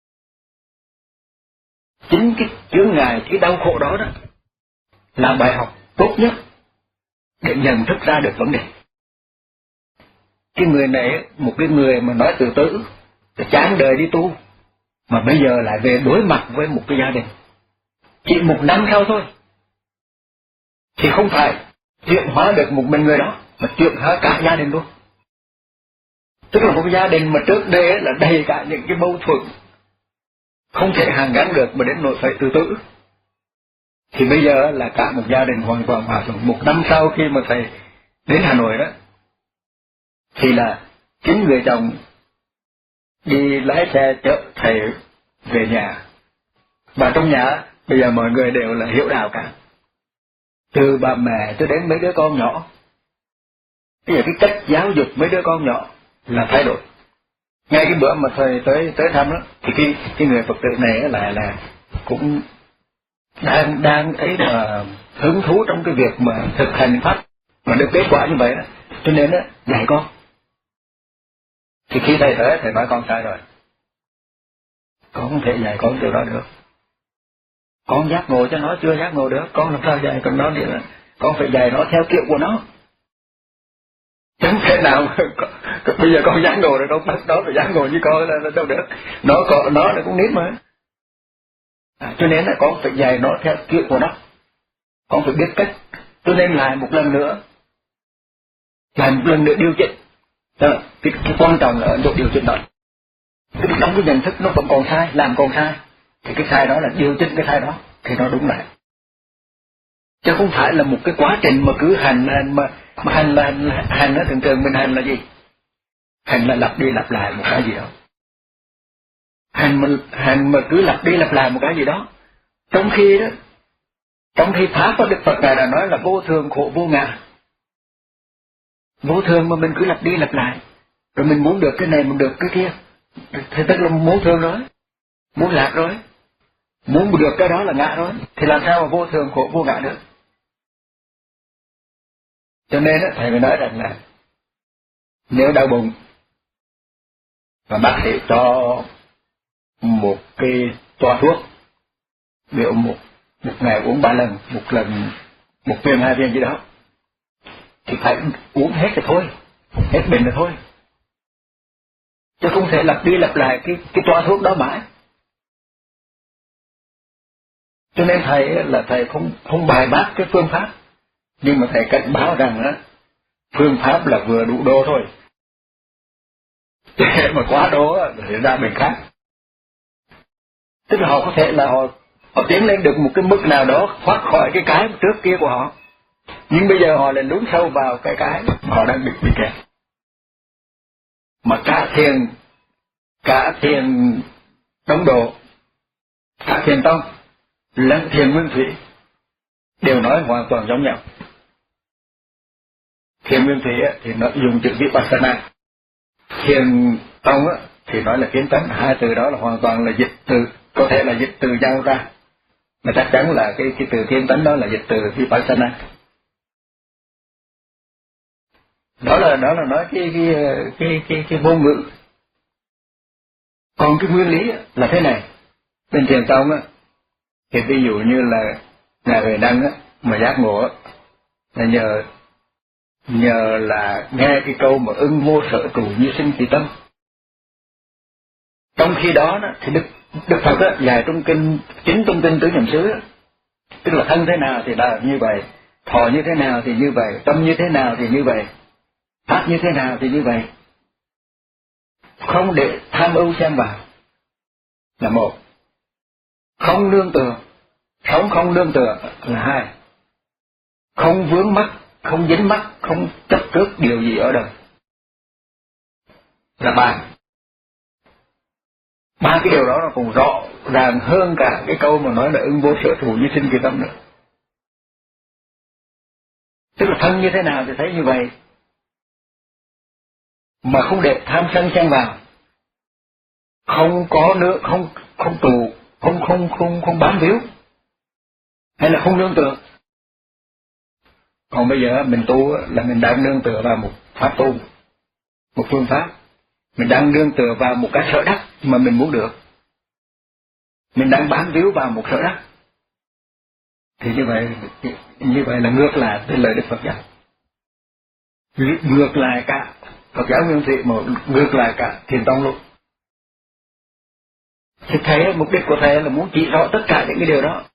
Chính cái chướng ngại, cái đau khổ đó đó là bài học tốt nhất để nhận thức ra được vấn đề. Cái người này, một cái người mà nói tự tử, chán đời đi tu, mà bây giờ lại về đối mặt với một cái gia đình, chỉ một năm sau thôi, thì không phải chuyển hóa được một mình người đó, mà chuyển hóa cả gia đình luôn. Tức là một gia đình mà trước đây là đầy cả những cái mâu thuẫn không thể hàn gắn được mà đến nỗi phải tự tử, thì bây giờ là cả một gia đình hoàn toàn hòa thuận. Một năm sau khi mà thầy đến Hà Nội đó, thì là chính người chồng đi lái xe chở thầy về nhà, và trong nhà bây giờ mọi người đều là hiểu đạo cả, từ bà mẹ cho đến mấy đứa con nhỏ. Bây giờ cái cách giáo dục mấy đứa con nhỏ là thay đổi. Ngay cái bữa mà thầy tới tới thăm đó, thì cái cái người Phật tử này là là cũng đang đang ấy mà hứng thú trong cái việc mà thực hành pháp mà được kết quả như vậy đó, cho nên đó dạy con. Thì khi thầy tới, thầy nói con sai rồi, con không thể dạy con điều đó được. Con giác ngộ cho nó chưa giác ngộ được, con làm sao dạy con nó được? Con phải dạy nó theo kiểu của nó. Chẳng thể nào bây giờ con giác ngộ rồi con bắt nó phải giác ngộ như con là đâu được. Nó có nó là cũng nít mà. À, cho nên là con phải dạy nó theo kiểu của nó. Con phải biết cách. Cho nên lại một lần nữa, lại một lần nữa điều chỉnh. Đó, cái, cái quan trọng là ở chỗ điều chỉnh đó. Cái trong cái nhận thức nó vẫn còn sai, làm còn sai, thì cái sai đó là điều chỉnh cái sai đó thì nó đúng lại. Chứ không phải là một cái quá trình mà cứ hành hành mà mà hành là hành, hành nó thường thường mình hành là gì? Hành là lặp đi lặp lại một cái gì đó. Hành mà hành mà cứ lặp đi lặp lại một cái gì đó. Trong khi đó, trong khi pháp của Đức Phật này đã nói là vô thường khổ vô ngã. Vô thường mà mình cứ lặp đi lặp lại, rồi mình muốn được cái này mình được cái kia, thì tức là muốn thương rồi, muốn lạc rồi, muốn được cái đó là ngã rồi, thì làm sao mà vô thường khổ vô ngã được? Cho nên đó, thầy mới nói rằng là nếu đau bụng và bác sĩ cho một cái toa thuốc, biểu một một ngày uống ba lần, một lần một viên hai viên gì đó, thì phải uống hết rồi thôi, hết bệnh rồi thôi, chứ không thể lặp đi lặp lại cái cái toa thuốc đó mãi. Cho nên thầy là thầy không không bài bác cái phương pháp, nhưng mà thầy cảnh báo rằng á, phương pháp là vừa đủ đô thôi, để mà quá đô thì ra bệnh khác. Tức là họ có thể là họ họ tiến lên được một cái mức nào đó thoát khỏi cái cái trước kia của họ, nhưng bây giờ họ lại lún sâu vào cái cái họ đang bị bị kẹt. Mà cả thiền cả thiền đông độ Cả thiền tông lẫn thiền nguyên thủy đều nói hoàn toàn giống nhau. Thiền nguyên thủy thì nó dùng chữ vipassana, thiền tông thì nói là kiến tánh. Hai từ đó là hoàn toàn là dịch từ, có thể là dịch từ giao ra, mà chắc chắn là cái cái từ kiến tánh đó là dịch từ vipassana. Đó là đó là nói cái cái cái cái, cái ngôn ngữ. Còn cái nguyên lý là thế này. Bên thiền tông á, thì ví dụ như là ngài Huệ Năng á, mà giác ngộ á, là nhờ nhờ là nghe cái câu mà ưng vô sở trụ như sinh kỳ tâm. Trong khi đó, đó thì Đức Đức Phật á, dạy trong kinh chính trong kinh tứ niệm xứ á, tức là thân thế nào thì là như vậy, thọ như thế nào thì như vậy, tâm như thế nào thì như vậy, pháp như thế nào thì như vậy, không để tham ưu xen vào là một, không nương tựa, sống không nương tựa là hai, không vướng mắc, không dính mắc, không chấp trước điều gì ở đời là ba. Ba cái điều đó nó còn rõ ràng hơn cả cái câu mà nói là ưng vô sở trụ như sinh kỳ tâm nữa. Tức là thân như thế nào thì thấy như vậy, mà không để tham sân xen vào, không có nữa, không không tù, không không không không bám víu, hay là không nương tựa. Còn bây giờ mình tu là mình đang nương tựa vào một pháp tu, một phương pháp, mình đang nương tựa vào một cái sở đắc mà mình muốn được, mình đang bám víu vào một sở đắc, thì như vậy như vậy là ngược lại với lời Đức Phật dạy, ngược lại cả Phật giáo Nguyên Thủy, mà ngược lại cả Thiền tông luôn. Thì thầy, mục đích của thầy là muốn chỉ rõ tất cả những cái điều đó.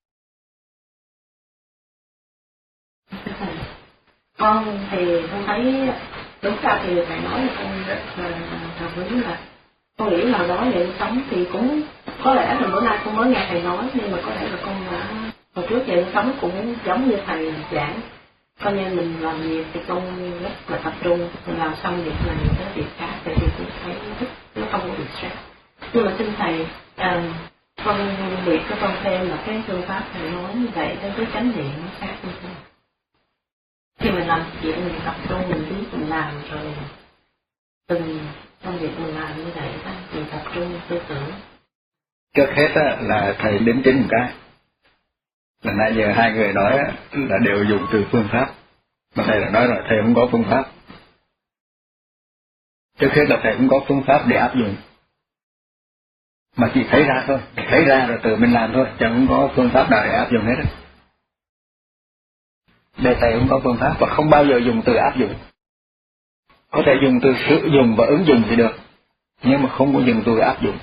Con thì con thấy đúng ra thì thầy nói là con rất là hợp lý, là con nghĩ nào đó về sống thì cũng có lẽ là bữa nay con mới nghe thầy nói, nhưng mà có lẽ là con đã hồi trước về sống cũng giống như thầy giảng, coi như mình làm việc thì con rất là tập trung, mình làm xong việc này tới việc khác thì cũng thấy thích, nó không có bị stress. Nhưng mà xin thầy, à, con việc của con thêm là cái phương pháp thầy nói như vậy với cái chánh niệm nó khác như thế nào? Khi mình làm việc mình tập trung, mình biết mình làm rồi từng công việc mình làm như vậy đó, mình tập trung tư tưởng. Trước hết á, là thầy đính chính một cái là nãy giờ hai người nói á, là đều dùng từ phương pháp, mà thầy đã nói rồi thầy không có phương pháp. Trước hết là thầy không có phương pháp để áp dụng, mà chỉ thấy ra thôi, thấy ra rồi tự mình làm thôi, chẳng không có phương pháp nào để áp dụng hết. Để thầy không có phương pháp và không bao giờ dùng từ áp dụng. Có thể dùng từ sử dụng và ứng dụng thì được, nhưng mà không có dùng từ áp dụng.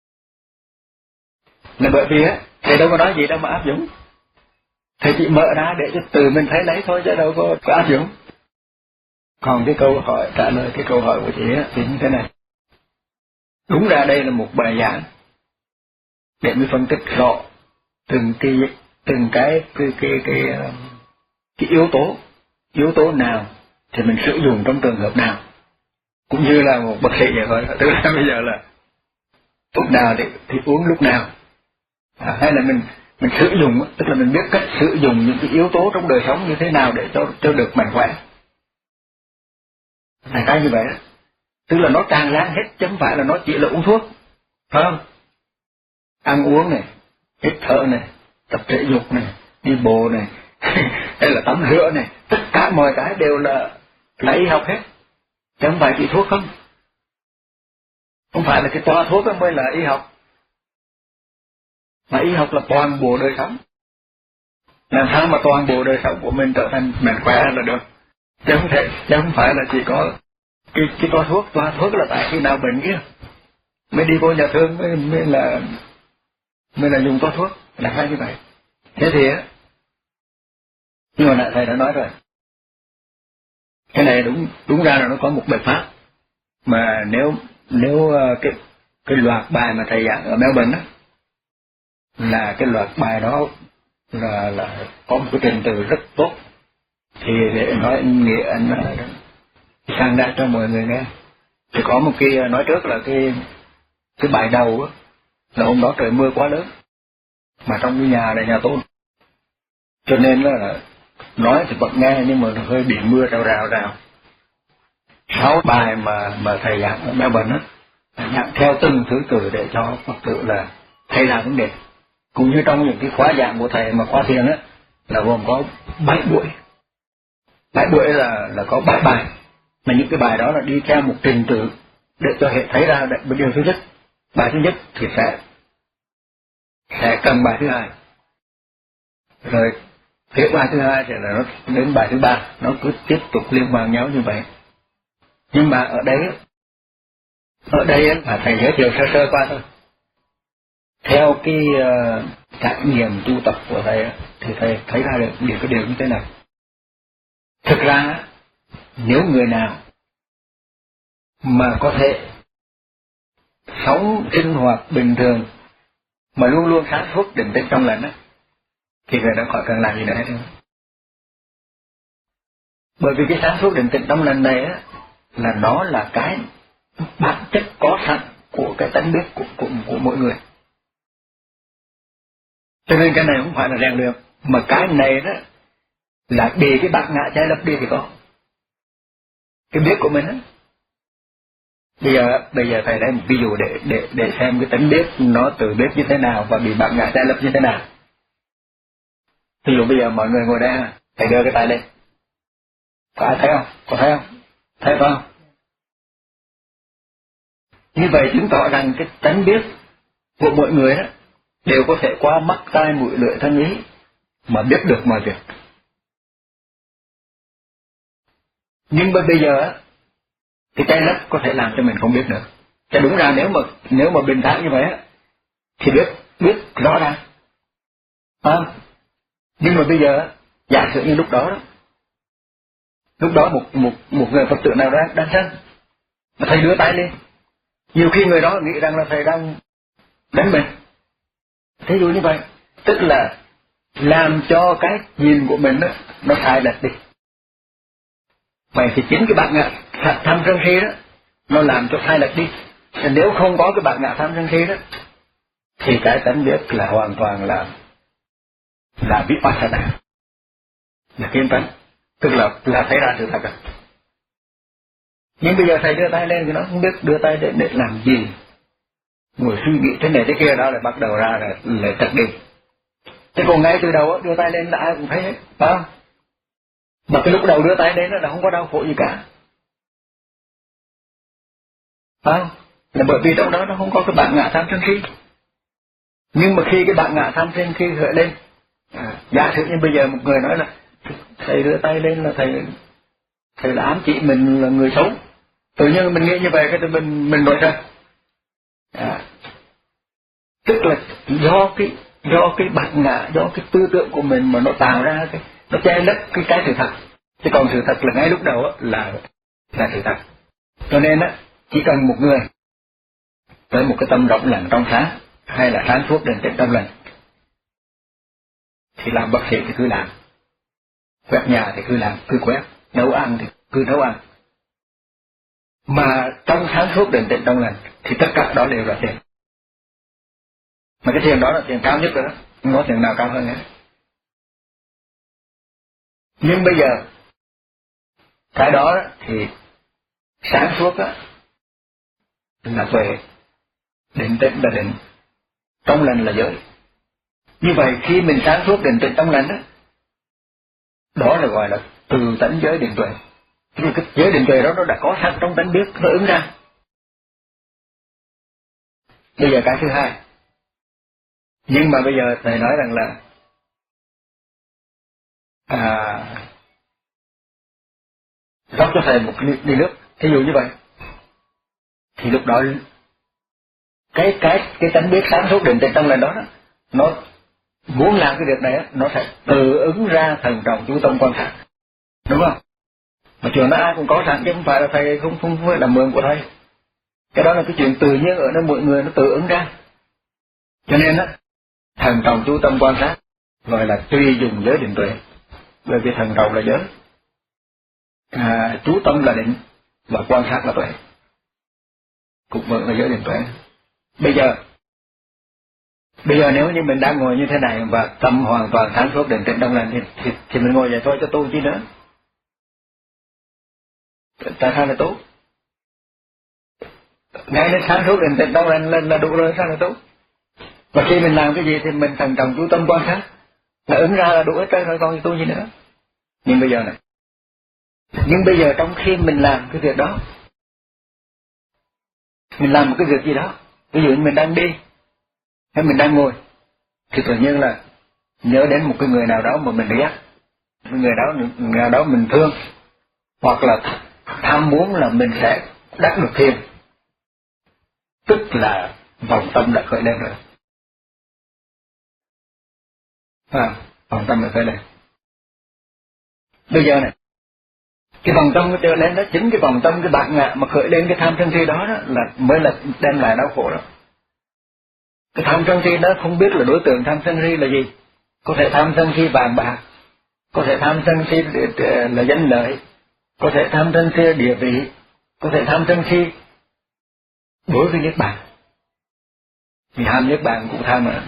Là bởi vì á, thầy đâu có nói gì đâu mà áp dụng. Thầy chỉ mở ra để cho từ mình thấy lấy thôi, chứ đâu có, có áp dụng. Còn cái câu hỏi, trả lời cái câu hỏi của chị á, thì như thế này. Đúng ra đây là một bài giảng để mới phân tích rõ từng cái từng cái cái cái cái, cái, cái yếu tố yếu tố nào thì mình sử dụng trong trường hợp nào, cũng như là một bác sĩ vậy thôi. Tức là bây giờ là thuốc nào thì, thì uống lúc nào, à, hay là mình mình sử dụng, tức là mình biết cách sử dụng những cái yếu tố trong đời sống như thế nào để cho cho được mạnh khỏe. Là cái như vậy đó. Tức là nó tràn lan hết, chứ không phải là nó chỉ là uống thuốc, phải không? Ăn uống này, hít thở này, tập thể dục này, đi bộ này, hay là tắm rửa này, tất cả mọi cái đều là là y học hết, chứ không phải chỉ thuốc không. Không phải là cái toa thuốc mới là y học, mà y học là toàn bộ đời sống. Làm sao mà toàn bộ đời sống của mình trở thành mạnh khỏe là được, chứ không thể, chứ không phải là chỉ có cái cái toa thuốc. Toa thuốc là tại khi nào bệnh kia mới đi vô nhà thương mới, mới là mới là dùng toa thuốc, là hay như vậy. Thế thì á, nhưng mà nãy thầy đã nói rồi, cái này đúng đúng ra là nó có một bài pháp mà nếu nếu cái cái loạt bài mà thầy giảng ở Melbourne á, là cái loạt bài đó là là có một cái trình tự rất tốt, thì để nói nghĩa anh sang ra cho mọi người nghe. Thì có một cái nói trước là cái cái bài đầu á, là hôm đó trời mưa quá lớn, mà trong cái nhà này nhà tôi, cho nên là nói thì vẫn nghe nhưng mà hơi bị mưa rào rào rào. Sáu bài mà mà thầy giảng ở Melbourne á, giảng theo từng thứ tự để cho Phật tử là thầy làm vấn đề. Cũng như trong những cái khóa giảng của thầy mà khóa thiền á là gồm có bảy buổi. Bảy buổi là là có bảy bài, mà những cái bài đó là đi theo một trình tự để cho hệ thấy ra để điều thứ nhất. Bài thứ nhất thì sẽ sẽ cần bài thứ hai, rồi tiếp bài thứ hai thì là nó đến bài thứ ba, nó cứ tiếp tục liên quan nhau như vậy. Nhưng mà ở đây ở đây là thầy giới thiệu sơ sơ qua thôi. Theo cái uh, trải nghiệm tu tập của thầy thì thầy thấy ra được những cái điều như thế này. Thực ra nếu người nào mà có thể sống sinh hoạt bình thường mà luôn luôn sáng suốt định tĩnh trong lành á, thì người đó khỏi cần làm gì nữa hết. Bởi vì cái sáng suốt định tĩnh trong lành này á là nó là cái bản chất có sẵn của cái tánh biết của, của, của mỗi người. Cho nên cái này không phải là rèn luyện, mà cái này đó là bị cái bát ngã che lấp đi thì có. Cái biết của mình á. Bây giờ bây giờ thầy lấy một ví dụ để để để xem cái tánh biết nó tự biết như thế nào và bị bát ngã che lấp như thế nào. Ví dụ bây giờ mọi người ngồi đây, thầy đưa cái tay lên. Có ai thấy không? Có thấy không? Thấy không? Như vậy chứng tỏ rằng cái tánh biết của mọi người đó đều có thể qua mắt, tai, mũi, lưỡi, thân, ý mà biết được mọi việc. Nhưng mà bây giờ cái trái đất có thể làm cho mình không biết nữa. Cho đúng ra nếu mà nếu mà bình thản như vậy thì biết biết rõ ràng. À, nhưng mà bây giờ giả sử như lúc đó, đó lúc đó một một một người Phật tử nào đó đang sân, mà thầy đưa tay lên, nhiều khi người đó nghĩ rằng là thầy đang đánh mình. Thí dụ như vậy, tức là làm cho cái nhìn của mình đó, nó sai lệch đi. Vậy thì chính cái bát ngã tham sân si đó nó làm cho sai lệch đi. Nếu không có cái bát ngã tham sân si đó thì cái tánh biết là hoàn toàn là là vipassana, là kiên tánh, tức là là thấy ra sự thật. Nhưng bây giờ thầy đưa tay lên thì nó không biết đưa tay để, để làm gì, ngồi suy nghĩ thế này thế kia, đó là bắt đầu ra là là trật đi. Thế còn ngay từ đầu đưa tay lên là ai cũng thấy hết, phải không? Mà cái lúc đầu đưa tay đến là không có đau khổ gì cả, phải không? Là bởi vì trong đó nó không có cái bản ngã tham sân si. Nhưng mà khi cái bản ngã tham sân si khởi lên, à, giả sử như bây giờ một người nói là thầy đưa tay lên là thầy thầy là ám chỉ mình là người xấu, tự nhiên mình nghĩ như vậy cái tự mình mình nổi ra. À, tức là do cái do cái bản ngã, do cái tư tưởng của mình mà nó tạo ra cái nó che lấp cái cái sự thật. Chứ còn sự thật là ngay lúc đầu á là là sự thật. Cho nên á chỉ cần một người với một cái tâm rộng lặng trong sáng, hay là sáng suốt định tĩnh trong lành, thì làm bác sĩ thì cứ làm, quét nhà thì cứ làm, cứ quét, nấu ăn thì cứ nấu ăn. Mà trong sáng suốt định tĩnh trong lành thì tất cả đó đều là thiền. Mà cái thiền đó là thiền cao nhất rồi đó, không có thiền nào cao hơn nữa. Nhưng bây giờ cái đó, đó thì sáng suốt á là tuệ, định tĩnh là định, trong lành là giới. Như vậy khi mình sáng suốt định tĩnh trong lành đó, đó là gọi là từ tánh giới định tuệ. Cái giới định tuệ đó nó đã có sẵn trong tánh biết, nó ứng ra. Bây giờ cái thứ hai, nhưng mà bây giờ thầy nói rằng là à, rót cho thầy một ly nước, thí dụ như vậy, thì lúc đó cái cái cái tánh biết sáng suốt định tĩnh trong lành đó, đó nó muốn làm cái việc này nó sẽ tự ứng ra thần trọng chú tâm quan sát, đúng không? Mà chuyện đó ai cũng có sẵn chứ không phải là thầy không không phải là mượn của thầy. Cái đó là cái chuyện tự nhiên ở nơi mỗi người nó tự ứng ra. Cho nên á thần trọng chú tâm quan sát gọi là tùy dùng giới định tuệ, bởi vì thần trọng là giới, à, chú tâm là định và quan sát là tuệ, cũng vẫn là giới định tuệ. Bây giờ Bây giờ nếu như mình đang ngồi như thế này và tâm hoàn toàn sáng suốt định tĩnh trong lành thì, thì, thì mình ngồi vậy thôi cho tu chi nữa. Tại sao là tu? Ngay đến sáng suốt định tĩnh trong lành là, là đủ rồi, sao là tu? Và khi mình làm cái gì thì mình thận trọng chú tâm quan sát, là ứng ra là đủ hết trơn rồi, còn tu gì nữa. Nhưng bây giờ này, nhưng bây giờ trong khi mình làm cái việc đó, mình làm một cái việc gì đó, ví dụ như mình đang đi hay mình đang ngồi, thì tự nhiên là nhớ đến một cái người nào đó mà mình ghét, người đó người nào đó mình thương, hoặc là tham muốn là mình sẽ đắc được thiền, tức là vòng tâm đã khởi lên rồi. À, vòng tâm đã khởi lên. Bây giờ này, cái vòng tâm nó trở lên đó, chính cái vòng tâm, cái bản ngã mà khởi lên cái tham sân si đó, đó là mới là đem lại đau khổ đó. Cái tham sân si đó không biết là đối tượng tham sân si là gì. Có thể tham sân si vàng bạc, có thể tham sân si là danh lợi, có thể tham sân si địa vị, có thể tham sân si đối với Niết Bàn. Vì ham Niết Bàn cũng tham mà.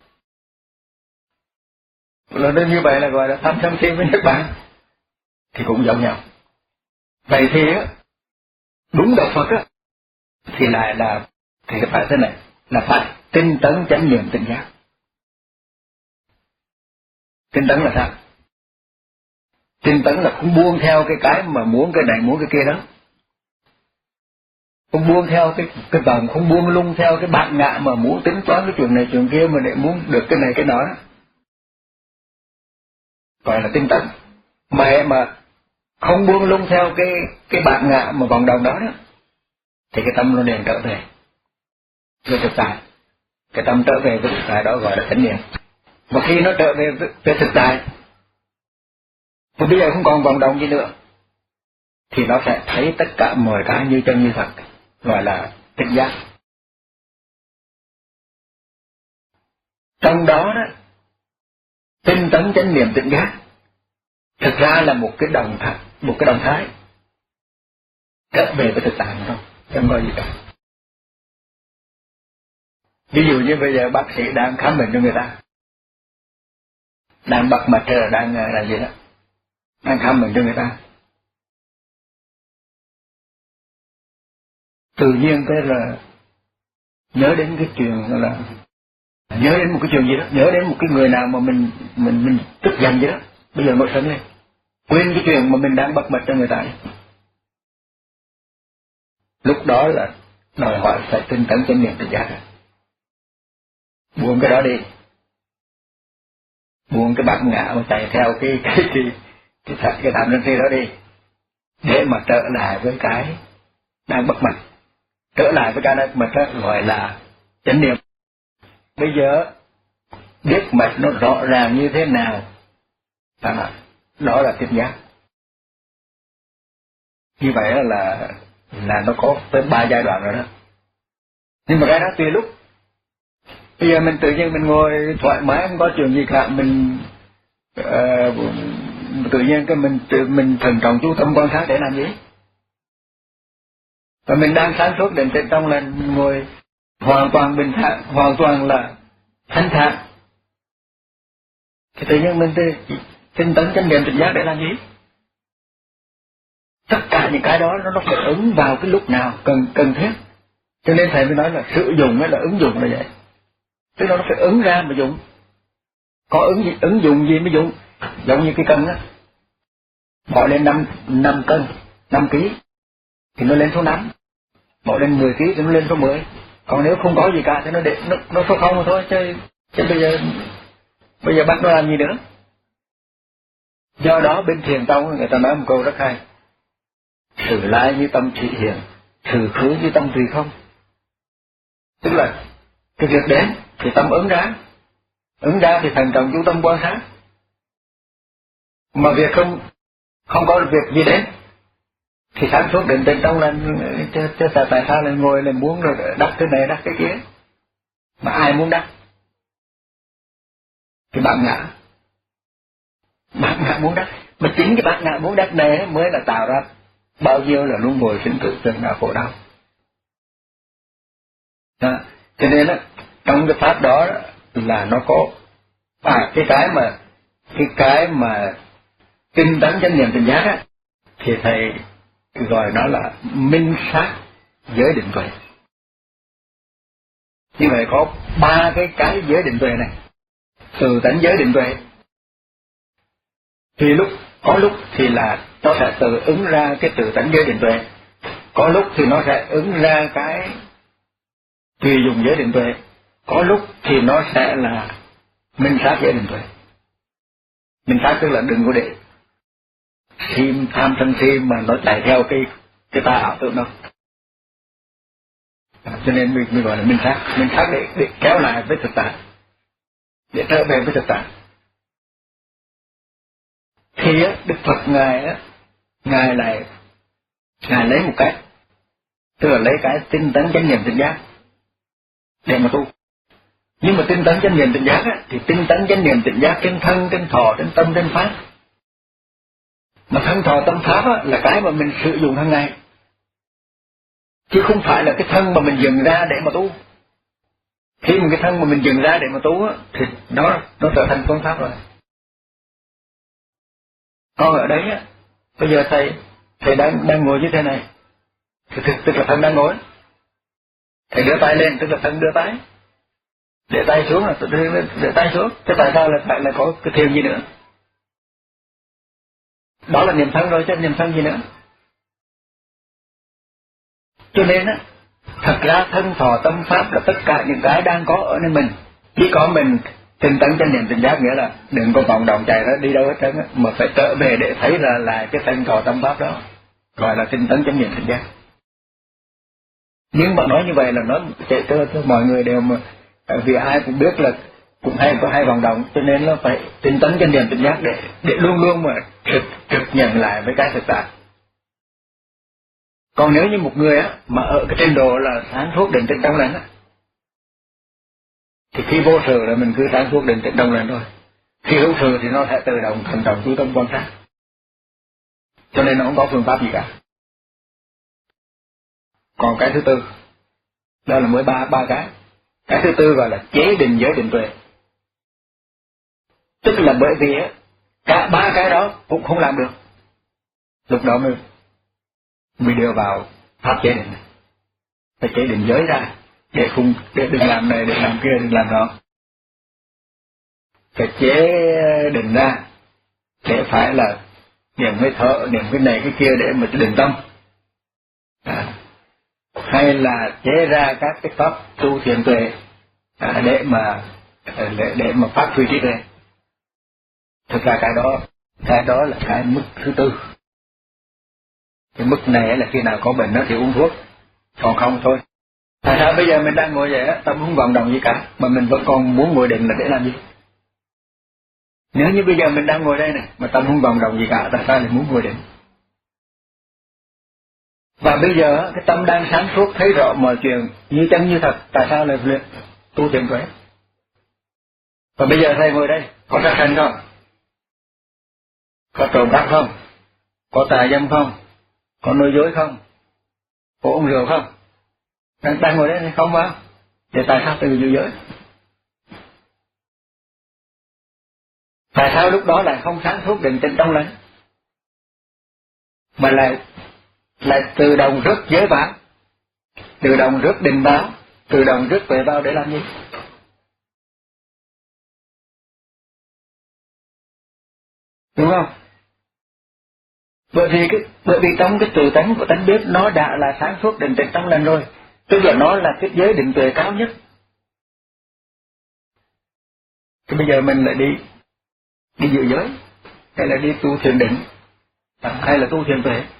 Là nên như vậy là gọi là tham sân si với Niết Bàn thì cũng giống nhau. Vậy thì đúng đạo Phật á thì lại là thì phải thế này, là phải tinh tấn chánh niệm tỉnh giác. Tinh tấn là sao? Tinh tấn là không buông theo cái cái mà muốn cái này muốn cái kia đó, không buông theo cái cái vòng, không buông lung theo cái bản ngã mà muốn tính toán cái chuyện này chuyện kia mà để muốn được cái này cái đó, đó. Gọi là tinh tấn. Mà mà không buông lung theo cái cái bản ngã mà vòng đồng đó đó, thì cái tâm nó liền trở về với thực tại. Cái tâm trở về với thực tại đó gọi là chánh niệm. Và khi nó trở về với, với thực tại, thì bây giờ không còn vòng đồng gì nữa, thì nó sẽ thấy tất cả mọi cái như chân như thật, gọi là tỉnh giác. Trong đó đó, tinh tấn chánh niệm tỉnh giác thực ra là một cái động thái, một cái động thái trở về với thực tại mà thôi, không có gì cả. Ví dụ như bây giờ bác sĩ đang khám bệnh cho người ta, đang bật mặt trời, đang là gì đó, đang khám bệnh cho người ta, tự nhiên cái là nhớ đến cái chuyện là nhớ đến một cái chuyện gì đó, nhớ đến một cái người nào mà mình mình mình tức giận gì đó, bây giờ nổi sân lên, quên cái chuyện mà mình đang bật mặt cho người ta. Lúc đó là đòi hỏi phải tinh tấn chánh niệm tỉnh giác rồi. Buông cái đó đi, buông cái bản ngã mà chạy theo cái cái cái cái cái, cái tham sân si đó đi, để mà trở lại với cái đang bất mặt, trở lại với cái đang bất mặt, gọi là chánh niệm. Bây giờ biết mạch nó rõ ràng như thế nào, à, đó là tỉnh giác. Như vậy là là nó có tới ba giai đoạn rồi đó. Nhưng mà cái đó tùy lúc. Bây giờ mình tự nhiên mình ngồi thoải mái, không có chuyện gì cả, mình uh, tự nhiên cái mình tự mình thần trọng chú tâm quan sát để làm gì? Và mình đang sáng suốt định tĩnh trong là ngồi hoàn toàn bình thản, hoàn toàn là thanh thản, thì tự nhiên mình tinh tấn chánh niệm tỉnh giác để làm gì? Tất cả những cái đó nó phải ứng vào cái lúc nào cần cần thiết. Cho nên thầy mới nói là sử dụng hay là ứng dụng là vậy. Tức là nó phải ứng ra mà dụng. Có ứng gì, ứng dụng gì mới dụng. Giống như cái cân á, bỏ lên năm năm cân, năm ký thì nó lên số năm, bỏ lên mười ký thì nó lên số mười. Còn nếu không có gì cả thì nó để nó, nó số không mà thôi, chứ chứ bây giờ bây giờ bắt nó làm gì nữa. Do đó bên thiền tông người ta nói một câu rất hay: sự lai như tâm thị hiện, sự khứ như tâm tùy không. Tức là cái việc đến thì tâm ứng ra, ứng ra thì thành trọng chú tâm quan sát. Mà việc không không có việc gì đến thì sáng suốt định tĩnh trong là chứ, chứ tại sao lại ngồi lại muốn rồi đắc cái này đắc cái kia. Mà ai muốn đắc? Cái bản ngã. Bản ngã muốn đắc. Mà chính cái bản ngã muốn đắc này mới là tạo ra bao nhiêu là luân hồi sinh tử chân là khổ đau. À, cho nên đó, trong cái pháp đó là nó có à cái cái mà cái cái mà tinh tấn chánh niệm tỉnh giác á, thì thầy gọi nó là minh sát giới định tuệ. Như vậy có ba cái cái giới định tuệ này. Từ tánh giới định tuệ thì lúc có lúc thì là nó sẽ tự ứng ra cái từ tánh giới định tuệ, có lúc thì nó sẽ ứng ra cái tùy dùng giới định tuệ, có lúc thì nó sẽ là minh sát giới định tuệ. Minh sát tức là đừng có để si tham sân si mà nó chạy theo cái cái tà ảo tưởng đâu. À, cho nên mình, mình gọi là minh sát, minh sát để, để kéo lại với thực tại, để trở về với thực tại. Thì á, Đức Phật ngài á, ngài lại ngài lấy một cách, tức là lấy cái tinh tấn chánh niệm tỉnh giác để mà tu. Nhưng mà tinh tấn chánh niệm tỉnh giác á, thì tinh tấn chánh niệm tỉnh giác trên thân, trên thọ, trên tâm, trên pháp. Mà thân thọ tâm pháp á, là cái mà mình sử dụng hàng ngày, chứ không phải là cái thân mà mình dựng ra để mà tu. Khi mà cái thân mà mình dựng ra để mà tu á, thì nó nó trở thành phương pháp rồi. Còn ở đấy á, bây giờ thầy thầy đang đang ngồi như thế này, thì tức, tức là thân đang ngồi. Thầy đưa tay lên tức là thân đưa tay, để tay xuống là đưa, để tay xuống. Thế tại sao lại phải là có cái thiền gì nữa? Đó là niệm thân rồi chứ niệm thân gì nữa. Cho nên á, thật ra thân thọ tâm pháp là tất cả những cái đang có ở nơi mình. Chỉ có mình tinh tấn chánh niệm tỉnh giác, nghĩa là đừng có vòng động chạy ra đi đâu hết trơn á, mà phải trở về để thấy là là cái thân thọ tâm pháp đó, gọi là tinh tấn chánh niệm tỉnh giác. Nhưng mà nói như vậy là nó chạy cho, cho mọi người đều mà, vì ai cũng biết là cũng hay có hai vòng động, cho nên nó phải tinh tấn chánh niệm tỉnh giác để để luôn luôn mà trực trực nhận lại với cái thực tại. Còn nếu như một người á mà ở cái trình độ là sáng suốt định tĩnh trong lành á, thì khi vô sự là mình cứ sáng suốt định tĩnh trong lành thôi. Khi hữu sự thì nó sẽ tự động thận trọng chú tâm quan sát. Cho nên nó không có phương pháp gì cả. Còn cái thứ tư, đó là mới ba ba cái. Cái thứ tư gọi là chế định giới định tuệ. Tức là bởi vì á, cả ba cái đó cũng không làm được, lúc đó mới mới đưa vào pháp chế định. Phải chế định giới ra để không để đừng làm này, đừng làm kia, đừng làm đó. Phải chế định ra để phải là niệm hơi thở, niệm cái này cái kia để mà định tâm. À, hay là chế ra các cái pháp tu thiền tuệ à, để mà để, để mà phát huy trí tuệ. Thực ra cái đó cái đó là cái mức thứ tư. Cái mức này là khi nào có bệnh đó thì uống thuốc, còn không thôi. Tại sao bây giờ mình đang ngồi vậy á, tâm không vận động gì cả, mà mình vẫn còn muốn ngồi định là để làm gì? Nếu như bây giờ mình đang ngồi đây này, mà tâm không vận động gì cả, tại sao lại muốn ngồi định? Và bây giờ cái tâm đang sáng suốt thấy rõ mọi chuyện như chân như thật, tại sao lại luyện tu thiền tuệ? Và bây giờ thầy ngồi đây, có sát sanh không? Có trộm cắp không? Có tà dâm không? Có nói dối không? Có uống rượu không? Đang, đang ngồi đây không vào? Vậy tại sao từ giữ giới? Tại sao lúc đó lại không sáng suốt định tĩnh trong lành, mà lại lại tự động rước giới vào, tự động rước định báo, tự động rước tuệ vào để làm gì? Đúng không? Bởi vì cái bởi vì trong cái tự tánh của tánh biết nó đã là sáng suốt định tĩnh trong lành rồi, tức là nó là cái giới định tuệ cao nhất. Thì bây giờ mình lại đi đi giữ giới, hay là đi tu thiền định, hay là tu thiền tuệ.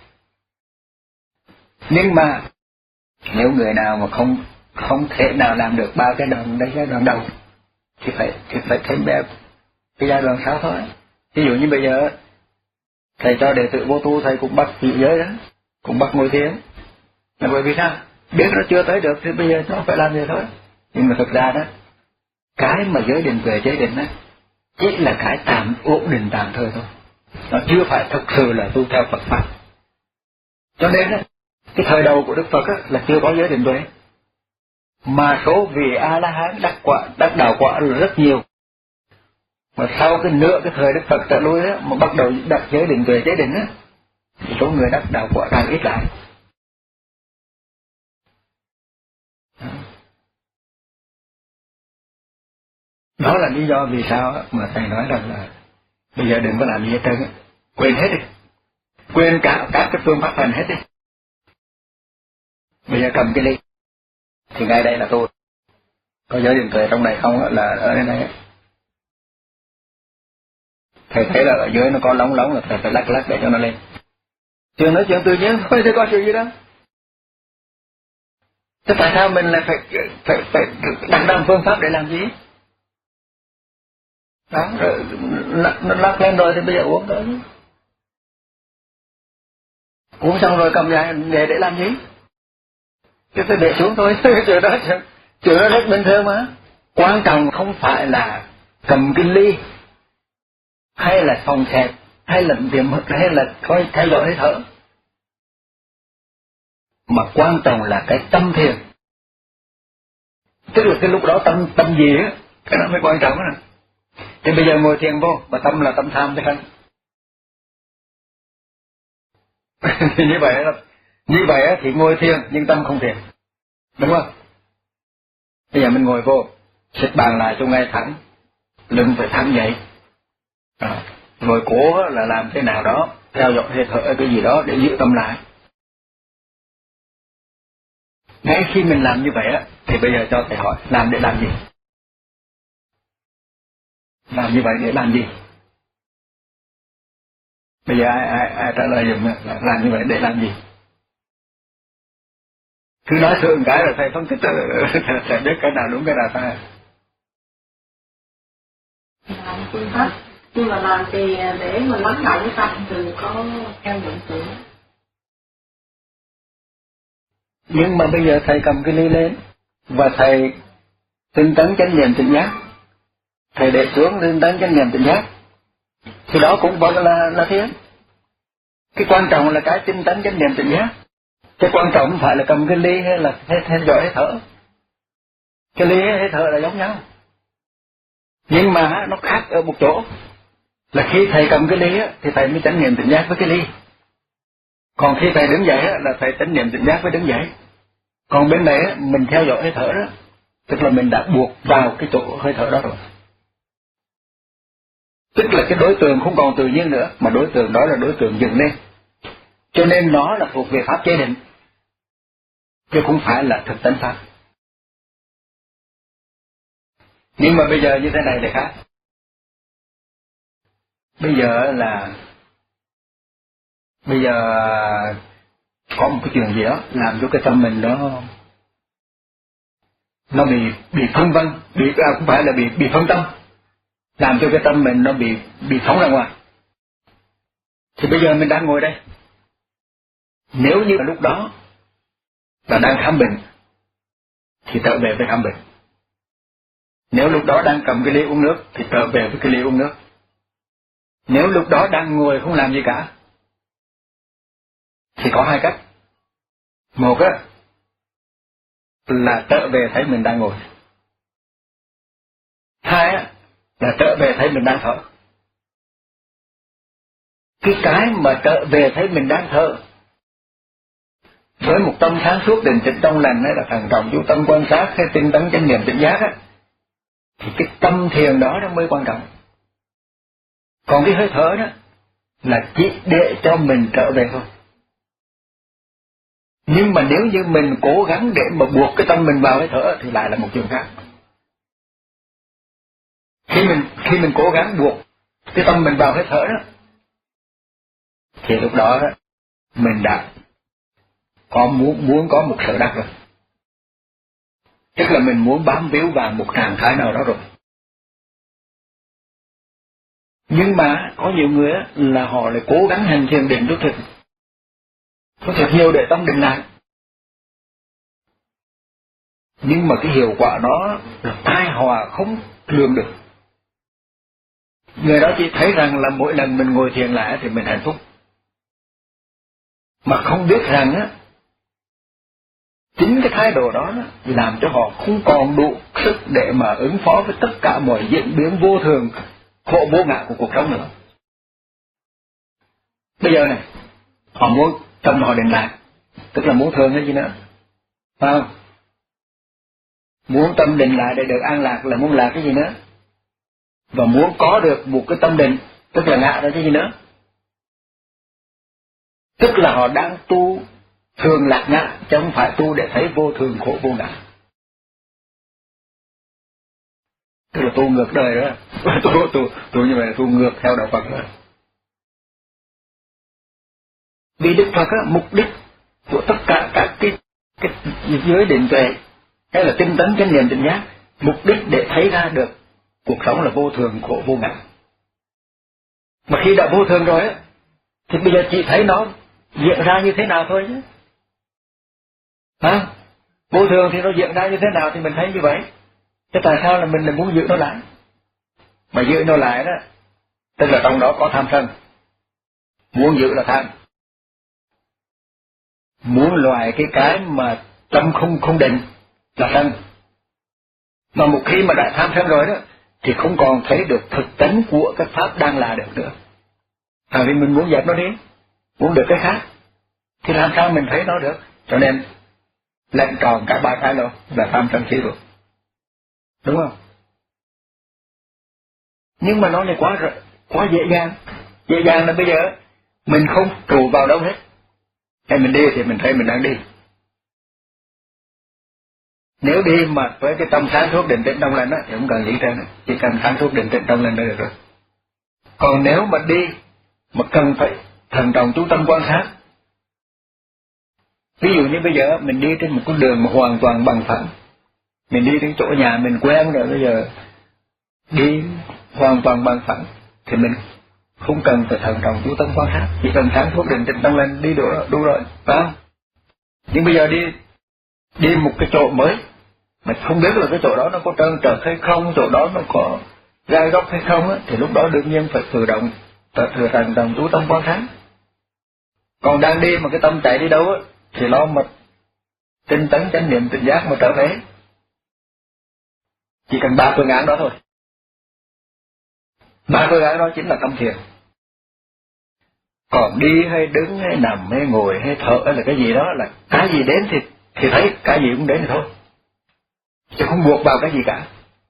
Nhưng mà nếu người nào mà không không thể nào làm được ba cái đoạn đấy, cái đoạn đầu, thì phải thì phải thêm bẹp cái giai đoạn sau thôi. Ví dụ như bây giờ thầy cho đệ tử vô tu, thầy cũng bắt giữ giới đó, cũng bắt ngồi thiền. Là bởi vì sao? Biết nó chưa tới được thì bây giờ nó phải làm gì thôi. Nhưng mà thực ra đó, cái mà giới định tuệ chế định đó chỉ là cái tạm ổn định tạm thời thôi, nó chưa phải thực sự là tu theo Phật pháp. Cho nên đó, cái thời đầu của Đức Phật á, là chưa có giới định tuệ. mà số vị A La Hán đắc quả đắc đạo quả là rất nhiều. Mà sau cái nửa cái thời Đức Phật trở lui á, mà bắt đầu đặt giới định tuệ chế định á, thì số người đắc đạo quả càng ít lại. Đó là lý do vì sao mà thầy nói rằng là bây giờ đừng có làm gì hết trơn, quên hết đi, quên cả các cái phương pháp hành hết đi. Bây giờ cầm cái ly thì ngay đây là tôi, có giới định tuệ trong này không là ở đây này. Thầy thấy là ở dưới nó có lóng lóng là thầy phải lắc lắc để cho nó lên. Chuyện nói chuyện tự nhiên thôi, chứ có chuyện gì đâu. Thế tại sao mình lại phải phải phải đặt ra phương pháp để làm gì? Đó, rồi nó lắc lên rồi thì bây giờ uống thôi. Uống xong rồi cầm lại để để làm gì? Chứ tôi để xuống thôi, chuyện đó chuyện đó rất bình thường mà. Quan trọng không phải là cầm cái ly, hay là phòng xẹp, hay là điểm mực, hay là coi theo dõi hơi thở, mà quan trọng là cái tâm thiền. Tức là cái lúc đó tâm tâm gì á, cái đó mới quan trọng đó. Thì bây giờ ngồi thiền vô, mà tâm là tâm tham phải không? Thì như vậy là như vậy thì ngồi thiền nhưng tâm không thiền, đúng không? Bây giờ mình ngồi vô, xếp bàn lại cho ngay thẳng, lưng phải thẳng dậy, à, rồi cố là làm thế nào đó, theo dõi hơi thở cái gì đó để giữ tâm lại. Ngay khi mình làm như vậy á, thì bây giờ cho thầy hỏi, làm để làm gì? Làm như vậy để làm gì? Bây giờ ai ai ai trả lời giùm, làm như vậy để làm gì? Cứ nói sượng cái là thầy phân tích, thầy biết cái nào đúng cái nào sai. Làm phương pháp, nhưng mà làm thì để mà lắng động cái tâm đừng có theo dụng tưởng. Nhưng mà bây giờ thầy cầm cái ly lên và thầy tinh tấn chánh niệm tỉnh giác, thầy để xuống tinh tấn chánh niệm tỉnh giác, thì đó cũng vẫn là là thiền. Cái quan trọng là cái tinh tấn chánh niệm tỉnh giác. Cái quan trọng không phải là cầm cái ly hay là theo, theo dõi hơi thở. Cái ly hay thở là giống nhau, nhưng mà nó khác ở một chỗ là khi thầy cầm cái ly thì thầy mới chánh niệm tỉnh giác với cái ly. Còn khi thầy đứng dậy là thầy chánh niệm tỉnh giác với đứng dậy. Còn bên này mình theo dõi hơi thở đó, tức là mình đã buộc vào cái chỗ hơi thở đó rồi. Tức là cái đối tượng không còn tự nhiên nữa, mà đối tượng đó là đối tượng dựng lên. Cho nên nó là thuộc về pháp chế định, chứ không phải là thực tánh pháp. Nhưng mà bây giờ như thế này thì khác. Bây giờ là bây giờ có một cái chuyện gì đó làm cho cái tâm mình nó nó bị bị phân vân, bị à, không phải là bị bị phân tâm, làm cho cái tâm mình nó bị bị phóng ra ngoài. Thì bây giờ mình đang ngồi đây, nếu như lúc đó là đang khám bệnh thì trở về với khám bệnh. Nếu lúc đó đang cầm cái ly uống nước thì trở về với cái ly uống nước. Nếu lúc đó đang ngồi không làm gì cả thì có hai cách. Một á là trở về thấy mình đang ngồi. Hai á là trở về thấy mình đang thở. Cái cái mà trở về thấy mình đang thở với một tâm sáng suốt định tĩnh trong lành hay là thần trọng chú tâm quan sát hay tinh tấn chánh niệm tỉnh giác á, thì cái tâm thiền đó nó mới quan trọng. Còn cái hơi thở đó là chỉ để cho mình trở về thôi. Nhưng mà nếu như mình cố gắng để mà buộc cái tâm mình vào hơi thở thì lại là một chuyện khác. Khi mình khi mình cố gắng buộc cái tâm mình vào hơi thở đó, thì lúc đó đó mình đã có muốn muốn có một sở đắc rồi. Tức là mình muốn bám víu vào một trạng thái nào đó rồi. Nhưng mà có nhiều người là họ lại cố gắng hành thiền định cho thực, có thật nhiều để tâm định lại. Nhưng mà cái hiệu quả đó là tai họa không lường được. Người đó chỉ thấy rằng là mỗi lần mình ngồi thiền lại thì mình hạnh phúc, mà không biết rằng á, chính cái thái độ đó, đó làm cho họ không còn đủ sức để mà ứng phó với tất cả mọi diễn biến vô thường, khổ vô ngã của cuộc sống nữa. Bây giờ này, họ muốn tâm họ định lại, tức là muốn thương cái gì nữa, phải không? Muốn tâm định lại để được an lạc là muốn lạc cái gì nữa? Và muốn có được một cái tâm định, tức là ngã ra cái gì nữa? Tức là họ đang tu thường lạc ngã, chứ không phải tu để thấy vô thường khổ vô ngã. Tức là tu ngược đời đó. tu, tu, tu như vậy là tu ngược theo đạo Phật đó. Vì Đức Phật á, mục đích của tất cả các cái, cái giới định tuệ hay là tinh tấn chánh niệm tỉnh giác, mục đích để thấy ra được cuộc sống là vô thường khổ vô ngã. Mà khi đã vô thường rồi á, thì bây giờ chỉ thấy nó diễn ra như thế nào thôi chứ. Hả? Vô thường thì nó diễn ra như thế nào thì mình thấy như vậy. Thế tại sao là mình lại muốn giữ nó lại? Mà giữ nó lại đó, tức là trong đó có tham sân. Muốn giữ là tham. Muốn loại cái cái mà tâm không không định là sân. Mà một khi mà đã tham sân rồi đó, thì không còn thấy được thực tính của cái pháp đang là được nữa. À, vì mình muốn dẹp nó đi, muốn được cái khác, thì làm sao mình thấy nó được? Cho nên lệnh tròn cả ba cái luôn là tham sân si rồi, đúng không? Nhưng mà nó này quá quá dễ dàng, dễ dàng là bây giờ mình không trụ vào đâu hết, hay mình đi thì mình thấy mình đang đi. Nếu đi mà với cái tâm sáng suốt định tĩnh trong lành đó thì không cần nghĩ trên nữa, chỉ cần sáng suốt định tĩnh trong lành là được rồi. Còn nếu mà đi mà cần phải thần trọng chú tâm quan sát, ví dụ như bây giờ mình đi trên một con đường mà hoàn toàn bằng phẳng, mình đi đến chỗ nhà mình quen rồi, bây giờ đi hoàn toàn bằng phẳng thì mình không cần phải thần trọng chú tâm quan sát, chỉ cần sáng suốt định tĩnh trong lành đi đủ, đủ rồi, phải không? Nhưng bây giờ đi đi một cái chỗ mới mà không biết là cái chỗ đó nó có trơn trượt hay không, chỗ đó nó có gai góc hay không á, thì lúc đó đương nhiên phải tự động phải thừa thần trọng chú tâm quan sát. Còn đang đi mà cái tâm chạy đi đâu á thì lo mà tinh tấn chánh niệm tỉnh giác mà trở về. Chỉ cần ba phương án đó thôi. Ba phương án đó chính là tâm thiền. Còn đi hay đứng hay nằm hay ngồi hay thở hay là cái gì đó là cái gì đến thì thì thấy cái gì cũng đến thì thôi, chứ không buộc vào cái gì cả.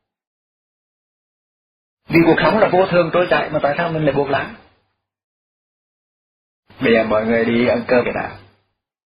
Vì cuộc sống là vô thường trôi chảy mà tại sao mình lại buộc lại? Bây giờ mọi người đi ăn cơm vậy nào?